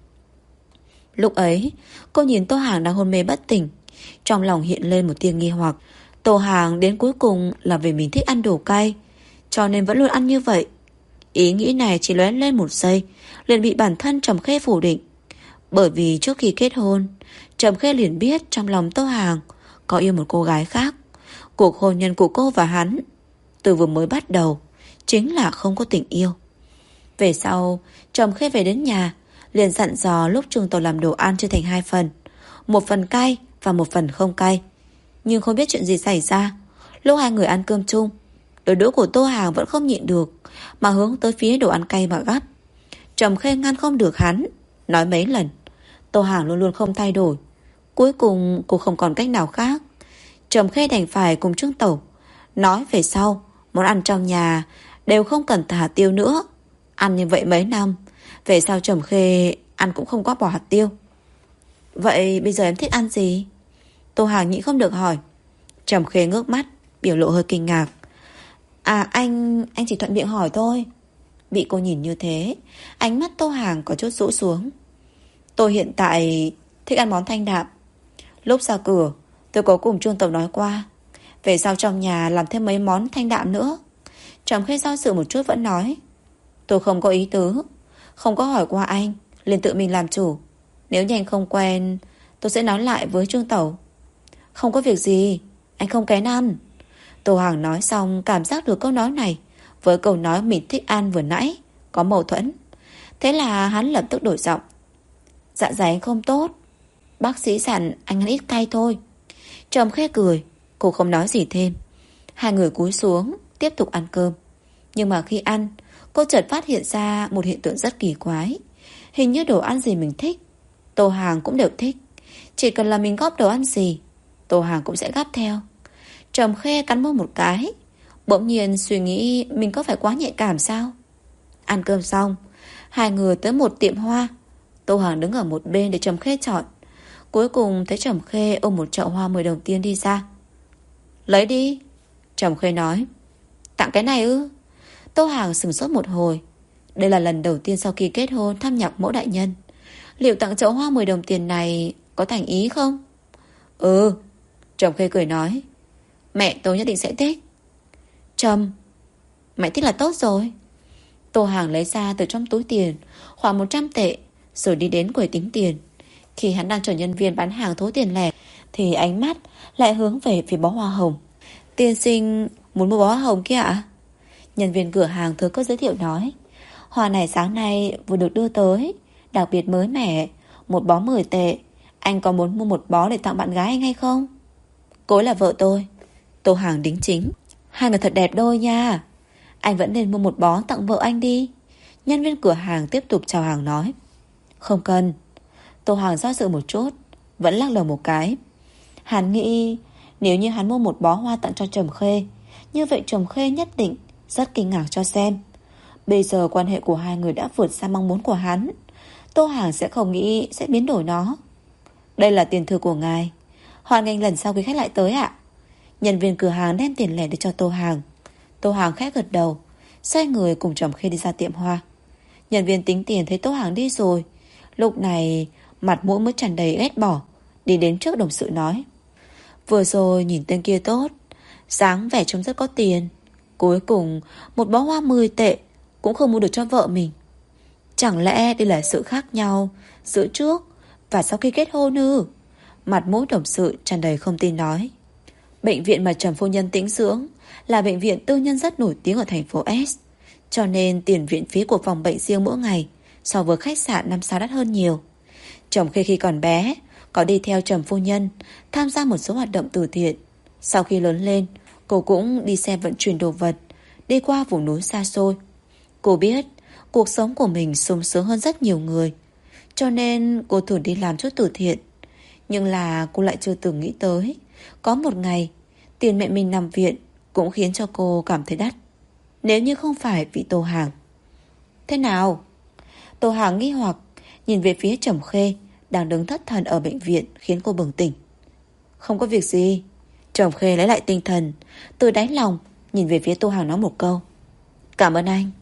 Lúc ấy, cô nhìn Tô Hàng đang hôn mê bất tỉnh, trong lòng hiện lên một tia nghi hoặc. Tô Hàng đến cuối cùng là vì mình thích ăn đồ cay, cho nên vẫn luôn ăn như vậy. Ý nghĩ này chỉ lóe lên một giây, liền bị bản thân Trầm Khê phủ định. Bởi vì trước khi kết hôn, Trầm Khê liền biết trong lòng Tô Hàng có yêu một cô gái khác. Cuộc hôn nhân của cô và hắn từ vừa mới bắt đầu chính là không có tình yêu. Về sau, Trầm Khê về đến nhà, liền dặn dò lúc Trương Tàu làm đồ ăn chia thành 2 phần, một phần cay và một phần không cay. Nhưng không biết chuyện gì xảy ra, lúc hai người ăn cơm chung, đôi đũa của Tô Hàng vẫn không nhịn được mà hướng tới phía đồ ăn cay mà gắp. Trầm Khê ngăn không được hắn, nói mấy lần. Tô Hàng luôn luôn không thay đổi. Cuối cùng cô không còn cách nào khác, Trầm Khê đành phải cùng Trương Tẩu nói về sau món ăn trong nhà đều không cần hạt tiêu nữa. Ăn như vậy mấy năm, về sau Trầm Khê ăn cũng không có bỏ hạt tiêu. Vậy bây giờ em thích ăn gì? Tô Hàng nhịn không được hỏi. Trầm Khê ngước mắt, biểu lộ hơi kinh ngạc. À anh chỉ thuận miệng hỏi thôi. Bị cô nhìn như thế, ánh mắt Tô Hàng có chút rũ xuống. Tôi hiện tại thích ăn món thanh đạm. Lúc ra cửa tôi có cùng Trương Tẩu nói qua, về sau trong nhà làm thêm mấy món thanh đạm nữa. Trầm Khê do dự một chút vẫn nói, tôi không có ý tứ, không có hỏi qua anh, liền tự mình làm chủ. Nếu như anh không quen, tôi sẽ nói lại với Trương Tẩu. Không có việc gì, anh không kén ăn. Tô Hàng nói xong cảm giác được câu nói này với câu nói mình thích ăn vừa nãy có mâu thuẫn. Thế là hắn lập tức đổi giọng. Dạ dày anh không tốt, bác sĩ dặn anh ăn ít cay thôi. Trầm Khê cười, cô không nói gì thêm. Hai người cúi xuống tiếp tục ăn cơm. Nhưng mà khi ăn, cô chợt phát hiện ra một hiện tượng rất kỳ quái. Hình như đồ ăn gì mình thích, Tô Hàng cũng đều thích. Chỉ cần là mình góp đồ ăn gì, Tô Hàng cũng sẽ gắp theo. Trầm Khê cắn môi một cái, bỗng nhiên suy nghĩ mình có phải quá nhạy cảm sao. Ăn cơm xong, hai người tới một tiệm hoa. Tô Hàng đứng ở một bên để Trầm Khê chọn. Cuối cùng thấy Trầm Khê ôm một chậu hoa 10 đồng tiền đi ra. Lấy đi, Trầm Khê nói. Tặng cái này ư? Tô Hàng sửng sốt một hồi. Đây là lần đầu tiên sau khi kết hôn thăm nhạc mẫu đại nhân. Liệu tặng chậu hoa 10 đồng tiền này có thành ý không? Ừ, Trầm Khê cười nói. Mẹ tôi nhất định sẽ thích. Trầm, mẹ thích là tốt rồi. Tô Hàng lấy ra từ trong túi tiền khoảng 100 tệ, rồi đi đến quầy tính tiền. Khi hắn đang chờ nhân viên bán hàng thối tiền lẻ, thì ánh mắt lại hướng về phía bó hoa hồng. Tiên sinh muốn mua bó hoa hồng kia ạ? Nhân viên cửa hàng thừa cơ giới thiệu nói. Hoa này sáng nay vừa được đưa tới, đặc biệt mới mẻ, một bó 10 tệ. Anh có muốn mua một bó để tặng bạn gái anh hay không? Cô ấy là vợ tôi. Tô Hàng đính chính. Hai người thật đẹp đôi nha. Anh vẫn nên mua một bó tặng vợ anh đi. Nhân viên cửa hàng tiếp tục chào hàng nói. Không cần. Tô Hàng do dự một chút, vẫn lắc đầu một cái. Hắn nghĩ nếu như hắn mua một bó hoa tặng cho Trầm Khê, như vậy Trầm Khê nhất định rất kinh ngạc cho xem. Bây giờ quan hệ của hai người đã vượt xa mong muốn của hắn. Tô Hàng sẽ không nghĩ sẽ biến đổi nó. Đây là tiền thừa của ngài, hoan nghênh lần sau quý khách lại tới ạ. Nhân viên cửa hàng đem tiền lẻ để cho Tô Hàng. Tô Hàng khẽ gật đầu, xoay người cùng Trầm Khê đi ra tiệm hoa. Nhân viên tính tiền thấy Tô Hàng đi rồi, lúc này mặt mũi mới tràn đầy ghét bỏ, đi đến trước đồng sự nói. Vừa rồi nhìn tên kia tốt, dáng vẻ trông rất có tiền, cuối cùng một bó hoa 10 tệ cũng không mua được cho vợ mình. Chẳng lẽ đây là sự khác nhau giữa trước và sau khi kết hôn ư? Mặt mũi đồng sự tràn đầy không tin nói. Bệnh viện mà Trầm phu nhân tĩnh dưỡng là bệnh viện tư nhân rất nổi tiếng ở thành phố S, cho nên tiền viện phí của phòng bệnh riêng mỗi ngày so với khách sạn 5 sao đắt hơn nhiều. Trầm Khê khi còn bé có đi theo Trầm phu nhân tham gia một số hoạt động từ thiện. Sau khi lớn lên, cô cũng đi xe vận chuyển đồ vật, đi qua vùng núi xa xôi. Cô biết cuộc sống của mình sung sướng hơn rất nhiều người, cho nên cô thử đi làm chút từ thiện. Nhưng là cô lại chưa từng nghĩ tới có một ngày tiền mẹ mình nằm viện cũng khiến cho cô cảm thấy đắt. Nếu như không phải vì Tô Hàng. Thế nào? Tô Hàng nghi hoặc nhìn về phía Trầm Khê đang đứng thất thần ở bệnh viện khiến cô bừng tỉnh. Không có việc gì. Trầm Khê lấy lại tinh thần, từ đáy lòng nhìn về phía Tô Hàng nói một câu. Cảm ơn anh.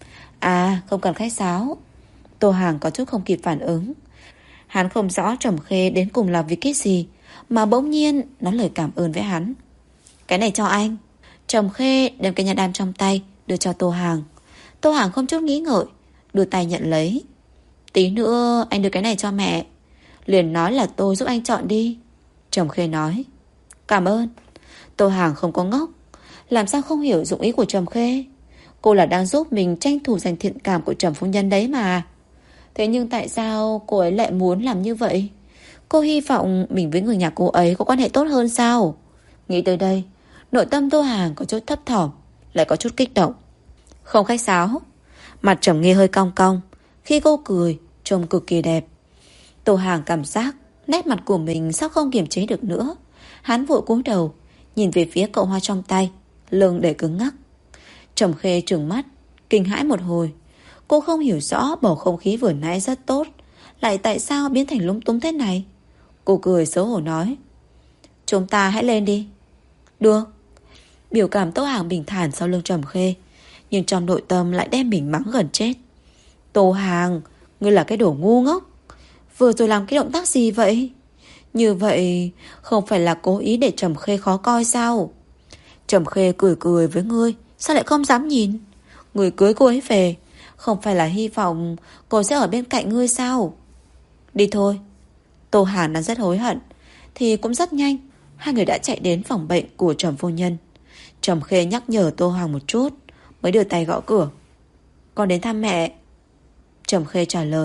À, không cần khách sáo. Tô Hàng có chút không kịp phản ứng. Hắn không rõ Trầm Khê đến cùng làm vì cái gì mà bỗng nhiên nói lời cảm ơn với hắn. Cái này cho anh. Trầm Khê đem cây nha đam trong tay đưa cho Tô Hàng. Tô Hàng không chút nghĩ ngợi đưa tay nhận lấy. Tí nữa anh đưa cái này cho mẹ, liền nói là tôi giúp anh chọn đi. Trầm Khê nói. Cảm ơn. Tô Hàng không có ngốc, làm sao không hiểu dụng ý của Trầm Khê. Cô là đang giúp mình tranh thủ giành thiện cảm của Trầm phu nhân đấy mà. Thế nhưng tại sao cô ấy lại muốn làm như vậy? Cô hy vọng mình với người nhà cô ấy có quan hệ tốt hơn sao? Nghĩ tới đây, nội tâm Tô Hàng có chút thấp thỏm, lại có chút kích động. Không khách sáo. Mặt Trầm Nghi hơi cong cong, khi cô cười trông cực kỳ đẹp. Tô Hàng cảm giác nét mặt của mình sao không kiềm chế được nữa. Hắn vội cúi đầu nhìn về phía cậu hoa trong tay, lưng để cứng ngắc. Trầm Khê trừng mắt kinh hãi một hồi. Cô không hiểu rõ bầu không khí vừa nãy rất tốt, lại tại sao biến thành lúng túng thế này. Cô cười xấu hổ nói. Chúng ta hãy lên đi. Được. Biểu cảm Tô Hàng bình thản sau lưng Trầm Khê, nhưng trong nội tâm lại đem mình mắng gần chết. Tô Hàng, ngươi là cái đồ ngu ngốc. Vừa rồi làm cái động tác gì vậy? Như vậy không phải là cố ý để Trầm Khê khó coi sao? Trầm Khê cười cười với ngươi, sao lại không dám nhìn? Người cưới cô ấy về không phải là hy vọng cô sẽ ở bên cạnh ngươi sao? Đi thôi. Tô Hàn đang rất hối hận, thì cũng rất nhanh hai người đã chạy đến phòng bệnh của Trầm phu nhân. Trầm Khê nhắc nhở Tô Hàn một chút, mới đưa tay gõ cửa. Con đến thăm mẹ. Trầm Khê trả lời.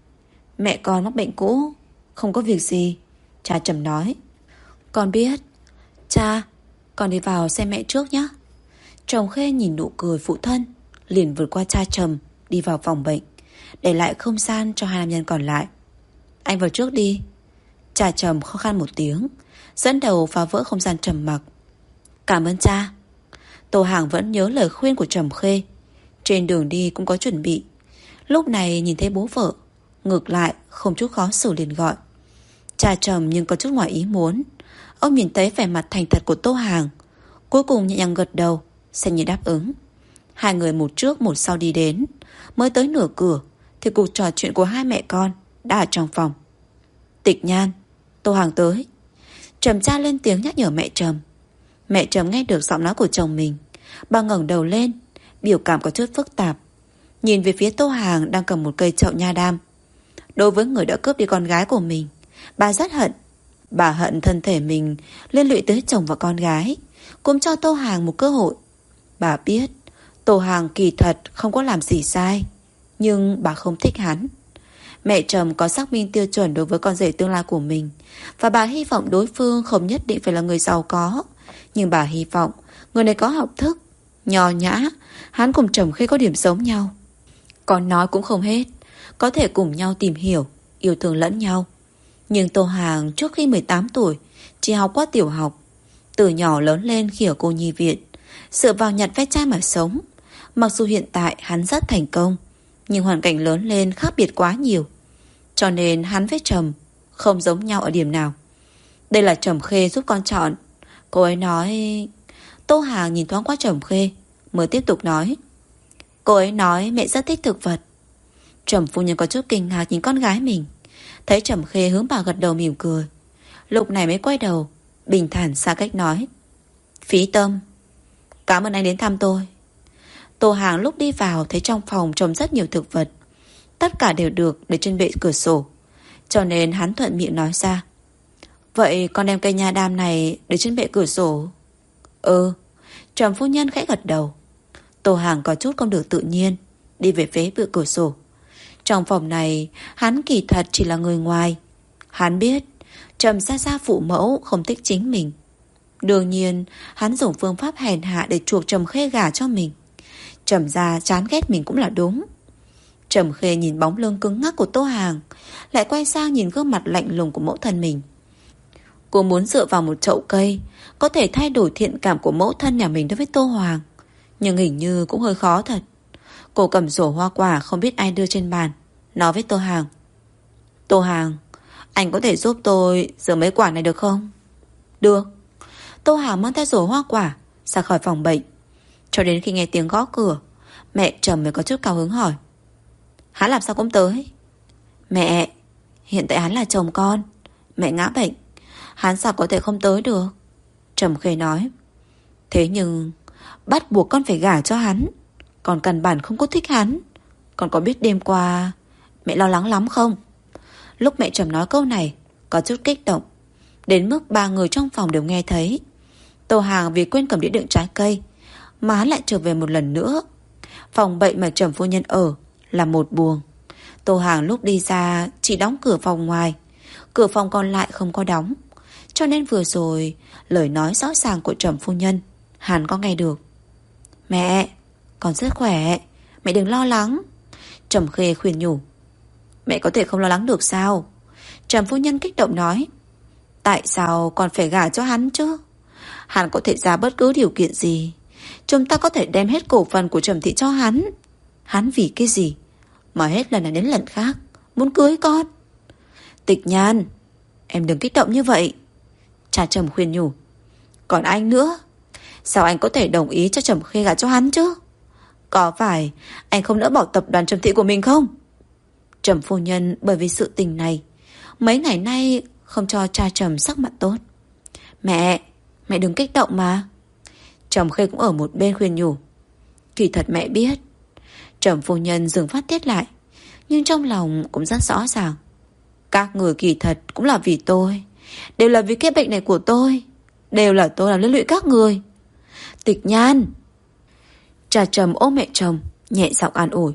Mẹ con mắc bệnh cũ, không có việc gì. Cha Trầm nói. Con biết. Cha, con đi vào xem mẹ trước nhé. Trầm Khê nhìn nụ cười phụ thân, liền vượt qua cha Trầm, đi vào phòng bệnh, để lại không gian cho hai nam nhân còn lại. Anh vào trước đi. Cha Trầm khó khăn một tiếng, dẫn đầu phá vỡ không gian trầm mặc. Cảm ơn cha. Tô Hàng vẫn nhớ lời khuyên của Trầm Khê, trên đường đi cũng có chuẩn bị. Lúc này nhìn thấy bố vợ, ngược lại không chút khó xử liền gọi. Cha Trầm nhưng có chút ngoài ý muốn. Ông nhìn thấy vẻ mặt thành thật của Tô Hàng, cuối cùng nhẹ nhàng gật đầu, xem như đáp ứng. Hai người một trước một sau đi đến. Mới tới nửa cửa thì cuộc trò chuyện của hai mẹ con đã ở trong phòng. Tịch Nhan, Tô Hàng tới. Trầm cha lên tiếng nhắc nhở mẹ Trầm. Mẹ Trầm nghe được giọng nói của chồng mình, bà ngẩng đầu lên, biểu cảm có chút phức tạp, nhìn về phía Tô Hàng đang cầm một cây chậu nha đam. Đối với người đã cướp đi con gái của mình, bà rất hận. Bà hận thân thể mình liên lụy tới chồng và con gái, cũng cho Tô Hàng một cơ hội. Bà biết Tô Hàng kỳ thật không có làm gì sai, nhưng bà không thích hắn. Mẹ Trầm có xác minh tiêu chuẩn đối với con rể tương lai của mình, và bà hy vọng đối phương không nhất định phải là người giàu có, nhưng bà hy vọng người này có học thức, nho nhã. Hắn cùng Trầm Khê có điểm giống nhau. Còn nói cũng không hết, có thể cùng nhau tìm hiểu, yêu thương lẫn nhau. Nhưng Tô Hàng trước khi 18 tuổi chỉ học qua tiểu học, từ nhỏ lớn lên khi ở cô nhi viện, dựa vào nhặt ve chai mà sống. Mặc dù hiện tại hắn rất thành công, nhưng hoàn cảnh lớn lên khác biệt quá nhiều, cho nên hắn với Trầm không giống nhau ở điểm nào. Đây là Trầm Khê giúp con chọn. Cô ấy nói. Tô Hàng nhìn thoáng qua Trầm Khê, mới tiếp tục nói. Cô ấy nói mẹ rất thích thực vật. Trầm phu nhân có chút kinh ngạc nhìn con gái mình, thấy Trầm Khê hướng bà gật đầu mỉm cười, lúc này mới quay đầu bình thản xa cách nói. Phí tâm. Cảm ơn anh đến thăm tôi. Tô Hàng lúc đi vào thấy trong phòng trồng rất nhiều thực vật, tất cả đều được để trên bệ cửa sổ, cho nên hắn thuận miệng nói ra. Vậy con đem cây nha đam này để trên bệ cửa sổ? Ừ. Trầm phu nhân khẽ gật đầu. Tô Hàng có chút không được tự nhiên, đi về phía bệ cửa sổ. Trong phòng này hắn kỳ thật chỉ là người ngoài. Hắn biết Trầm gia gia phụ mẫu không thích chính mình, đương nhiên hắn dùng phương pháp hèn hạ để chuộc Trầm Khê gả cho mình. Trầm gia chán ghét mình cũng là đúng. Trầm Khê nhìn bóng lưng cứng ngắc của Tô Hàng, lại quay sang nhìn gương mặt lạnh lùng của mẫu thân mình. Cô muốn dựa vào một chậu cây có thể thay đổi thiện cảm của mẫu thân nhà mình đối với Tô Hoàng, nhưng hình như cũng hơi khó thật. Cô cầm rổ hoa quả không biết ai đưa trên bàn, nói với Tô Hàng. Tô Hàng, Anh có thể giúp tôi rửa mấy quả này được không? Được. Tô Hàng mang theo rổ hoa quả ra khỏi phòng bệnh. Cho đến khi nghe tiếng gõ cửa, mẹ Trầm mới có chút cao hứng hỏi: hắn làm sao cũng tới? Mẹ, hiện tại hắn là chồng con, mẹ ngã bệnh, hắn sao có thể không tới được? Trầm Khê nói. Thế nhưng bắt buộc con phải gả cho hắn. Con căn bản không có thích hắn. Con có biết đêm qua mẹ lo lắng lắm không? Lúc mẹ Trầm nói câu này có chút kích động, đến mức 3 người trong phòng đều nghe thấy. Tô Hàng vì quên cầm đĩa đựng trái cây mà hắn lại trở về một lần nữa. Phòng bệnh mà Trầm phu nhân ở là một buồng. Tô Hàng lúc đi ra chỉ đóng cửa phòng ngoài, cửa phòng còn lại không có đóng. Cho nên vừa rồi lời nói rõ ràng của Trầm phu nhân hắn có nghe được. Mẹ, con rất khỏe, mẹ đừng lo lắng. Trầm Khê khuyên nhủ. Mẹ có thể không lo lắng được sao? Trầm phu nhân kích động nói. Tại sao còn phải gả cho hắn chứ? Hắn có thể ra bất cứ điều kiện gì. Chúng ta có thể đem hết cổ phần của Trầm thị cho hắn. Hắn vì cái gì mà hết lần này đến lần khác muốn cưới con? Tịch Nhan, em đừng kích động như vậy. Cha Trầm khuyên nhủ. Còn anh nữa, sao anh có thể đồng ý cho Trầm Khê gả cho hắn chứ? Có phải anh không nỡ bỏ tập đoàn Trầm thị của mình không? Trầm phu nhân bởi vì sự tình này mấy ngày nay không cho cha Trầm sắc mặt tốt. Mẹ đừng kích động mà. Trầm Khê cũng ở một bên khuyên nhủ. Kỳ thật mẹ biết. Trầm phu nhân dừng phát tiết lại, nhưng trong lòng cũng rất rõ ràng. Các người kỳ thật cũng là vì tôi, đều là vì cái bệnh này của tôi, đều là tôi làm liên lụy các người. Tịch Nhan. Cha Trầm ôm mẹ chồng, nhẹ giọng an ủi.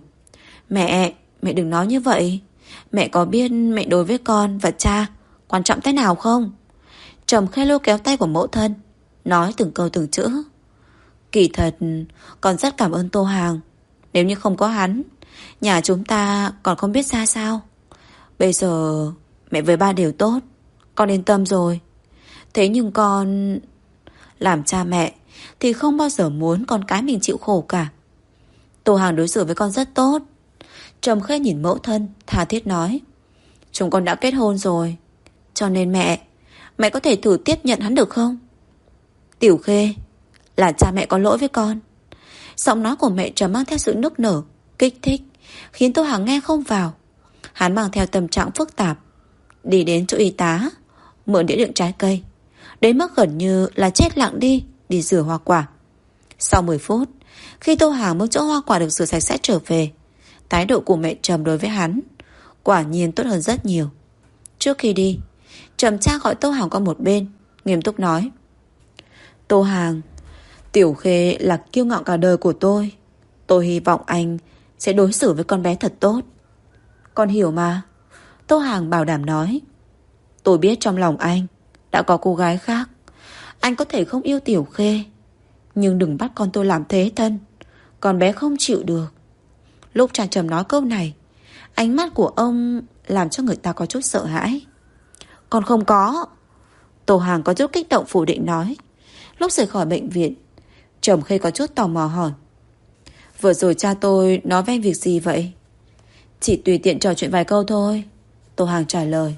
Mẹ đừng nói như vậy. Mẹ có biết mẹ đối với con và cha quan trọng thế nào không? Trầm Khê lôi kéo tay của mẫu thân, nói từng câu từng chữ. Kỳ thật con rất cảm ơn Tô Hàng. Nếu như không có hắn, nhà chúng ta còn không biết ra sao. Bây giờ mẹ với ba đều tốt, con yên tâm rồi. Thế nhưng con làm cha mẹ thì không bao giờ muốn con cái mình chịu khổ cả. Tô Hàng đối xử với con rất tốt. Trầm Khê nhìn mẫu thân tha thiết nói. Chúng con đã kết hôn rồi, cho nên mẹ có thể thử tiếp nhận hắn được không? Tiểu Khê, là cha mẹ có lỗi với con. Giọng nói của mẹ Trầm mang theo sự nức nở, kích thích, khiến Tô Hàng nghe không vào. Hắn mang theo tâm trạng phức tạp, đi đến chỗ y tá, mượn đĩa đựng trái cây, đến mức gần như là chết lặng đi rửa hoa quả. Sau 10 phút, khi Tô Hàng múc chỗ hoa quả được rửa sạch sẽ trở về, thái độ của mẹ Trầm đối với hắn quả nhiên tốt hơn rất nhiều. Trước khi đi, Trầm cha gọi Tô Hàng qua một bên, nghiêm túc nói. Tô Hàng, Tiểu Khê là kiêu ngạo cả đời của tôi. Tôi hy vọng anh sẽ đối xử với con bé thật tốt. Con hiểu mà. Tô Hàng bảo đảm nói. Tôi biết trong lòng anh đã có cô gái khác. Anh có thể không yêu Tiểu Khê, nhưng đừng bắt con tôi làm thế thân. Con bé không chịu được. Lúc cha Trầm nói câu này, ánh mắt của ông làm cho người ta có chút sợ hãi. Con không có. Tô Hàng có chút kích động phủ định nói. Lúc rời khỏi bệnh viện, Trầm Khê có chút tò mò hỏi. Vừa rồi cha tôi nói với anh việc gì vậy? Chỉ tùy tiện trò chuyện vài câu thôi. Tô Hàng trả lời.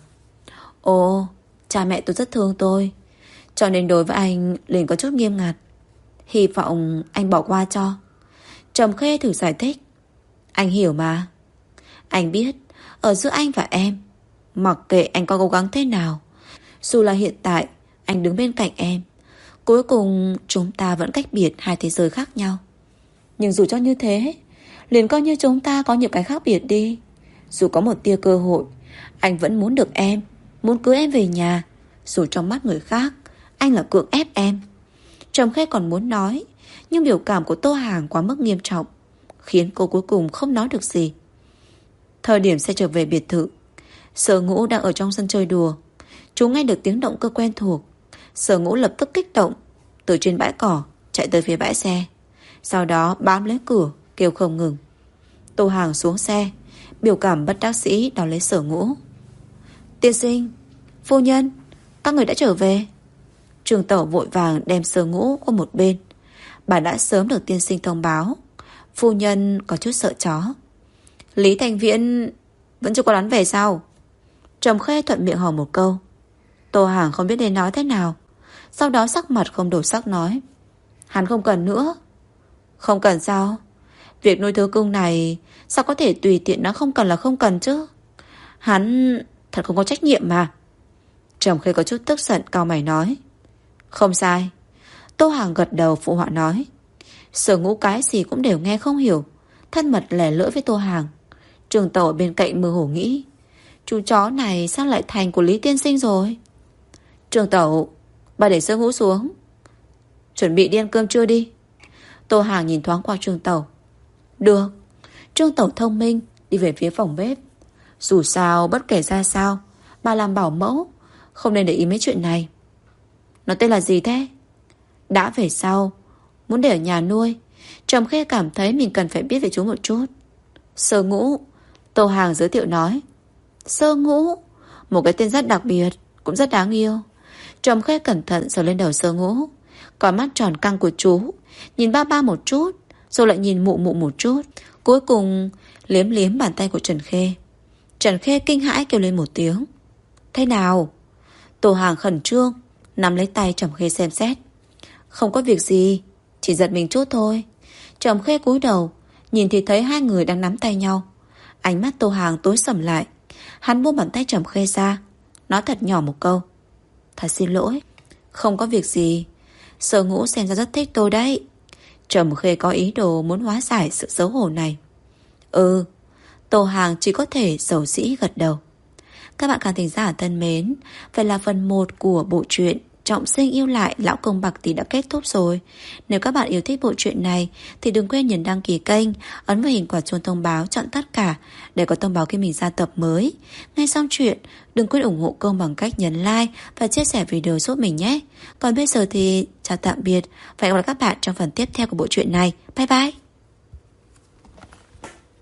Ồ, cha mẹ tôi rất thương tôi, cho nên đối với anh liền có chút nghiêm ngặt. Hy vọng anh bỏ qua cho. Trầm Khê thử giải thích. Anh hiểu mà. Anh biết, ở giữa anh và em, mặc kệ anh có cố gắng thế nào, dù là hiện tại anh đứng bên cạnh em, cuối cùng chúng ta vẫn cách biệt hai thế giới khác nhau. Nhưng dù cho như thế, liền coi như chúng ta có những cái khác biệt đi. Dù có một tia cơ hội, anh vẫn muốn được em, muốn cưới em về nhà. Dù trong mắt người khác anh là cưỡng ép em. Trầm Khê còn muốn nói, nhưng biểu cảm của Tô Hàng quá mức nghiêm trọng, khiến cô cuối cùng không nói được gì. Thời điểm xe trở về biệt thự, Sở Ngũ đang ở trong sân chơi đùa. Chú nghe được tiếng động cơ quen thuộc. Sở Ngũ lập tức kích động, từ trên bãi cỏ chạy tới phía bãi xe, sau đó bám lấy cửa kêu không ngừng. Tô Hàng xuống xe, biểu cảm bất đắc dĩ đón lấy Sở Ngũ. Tiên sinh, phu nhân, các người đã trở về. Trường Tẩu vội vàng đem Sở Ngũ qua một bên. Bà đã sớm được tiên sinh thông báo. Phu nhân có chút sợ chó. Lý Thành Viễn vẫn chưa có đoán về sao? Trầm Khê thuận miệng hỏi một câu. Tô Hàng không biết nên nói thế nào. Sau đó sắc mặt không đổi sắc nói. Hắn không cần nữa. Không cần sao? Việc nuôi thú cưng này sao có thể tùy tiện nó không cần là không cần chứ? Hắn thật không có trách nhiệm mà. Trầm Khê có chút tức giận cau mày nói. Không sai. Tô Hàng gật đầu phụ họa nói. Sở Ngũ cái gì cũng đều nghe không hiểu, thân mật lẻ lưỡi với Tô Hàng. Trường Tẩu ở bên cạnh mơ hồ nghĩ, chú chó này sao lại thành của Lý tiên sinh rồi? Trường Tẩu, bà để Sở Ngũ xuống. Chuẩn bị đi ăn cơm trưa đi. Tô Hàng nhìn thoáng qua Trường Tẩu. Được. Trương Tẩu thông minh đi về phía phòng bếp. Dù sao bất kể ra sao, bà làm bảo mẫu, không nên để ý mấy chuyện này. Nó tên là gì thế? Đã về sau muốn để ở nhà nuôi. Trầm Khê cảm thấy mình cần phải biết về chú một chút. Sơ Ngũ. Tô Hàng giới thiệu nói. Sơ Ngũ, một cái tên rất đặc biệt, cũng rất đáng yêu. Trầm Khê cẩn thận sờ lên đầu Sơ Ngũ. Con mắt tròn căng của chú nhìn ba ba một chút, rồi lại nhìn mụ mụ một chút, cuối cùng liếm liếm bàn tay của Trần Khê. Trần Khê kinh hãi kêu lên một tiếng. Thế nào? Tô Hàng khẩn trương nắm lấy tay Trầm Khê xem xét. Không có việc gì, chỉ giật mình chút thôi. Trầm Khê cúi đầu nhìn thì thấy hai người đang nắm tay nhau. Ánh mắt Tô Hàng tối sầm lại. Hắn buông bàn tay Trầm Khê ra, nói thật nhỏ một câu. Thật xin lỗi. Không có việc gì. Sở Ngũ xem ra rất thích tôi đấy. Trầm Khê có ý đồ muốn hóa giải sự xấu hổ này. Ừ. Tô Hàng chỉ có thể dầu dĩ gật đầu. Các bạn khán thính giả thân mến, vậy là phần 1 của bộ truyện Trọng Sinh yêu lại Lão Công Bạc Tỷ đã kết thúc rồi. Nếu các bạn yêu thích bộ truyện này thì đừng quên nhấn đăng ký kênh, ấn vào hình quả chuông thông báo chọn tất cả để có thông báo khi mình ra tập mới. Nghe xong chuyện, đừng quên ủng hộ Công bằng cách nhấn like và chia sẻ video giúp mình nhé. Còn bây giờ thì chào tạm biệt và hẹn gặp lại các bạn trong phần tiếp theo của bộ truyện này. Bye bye.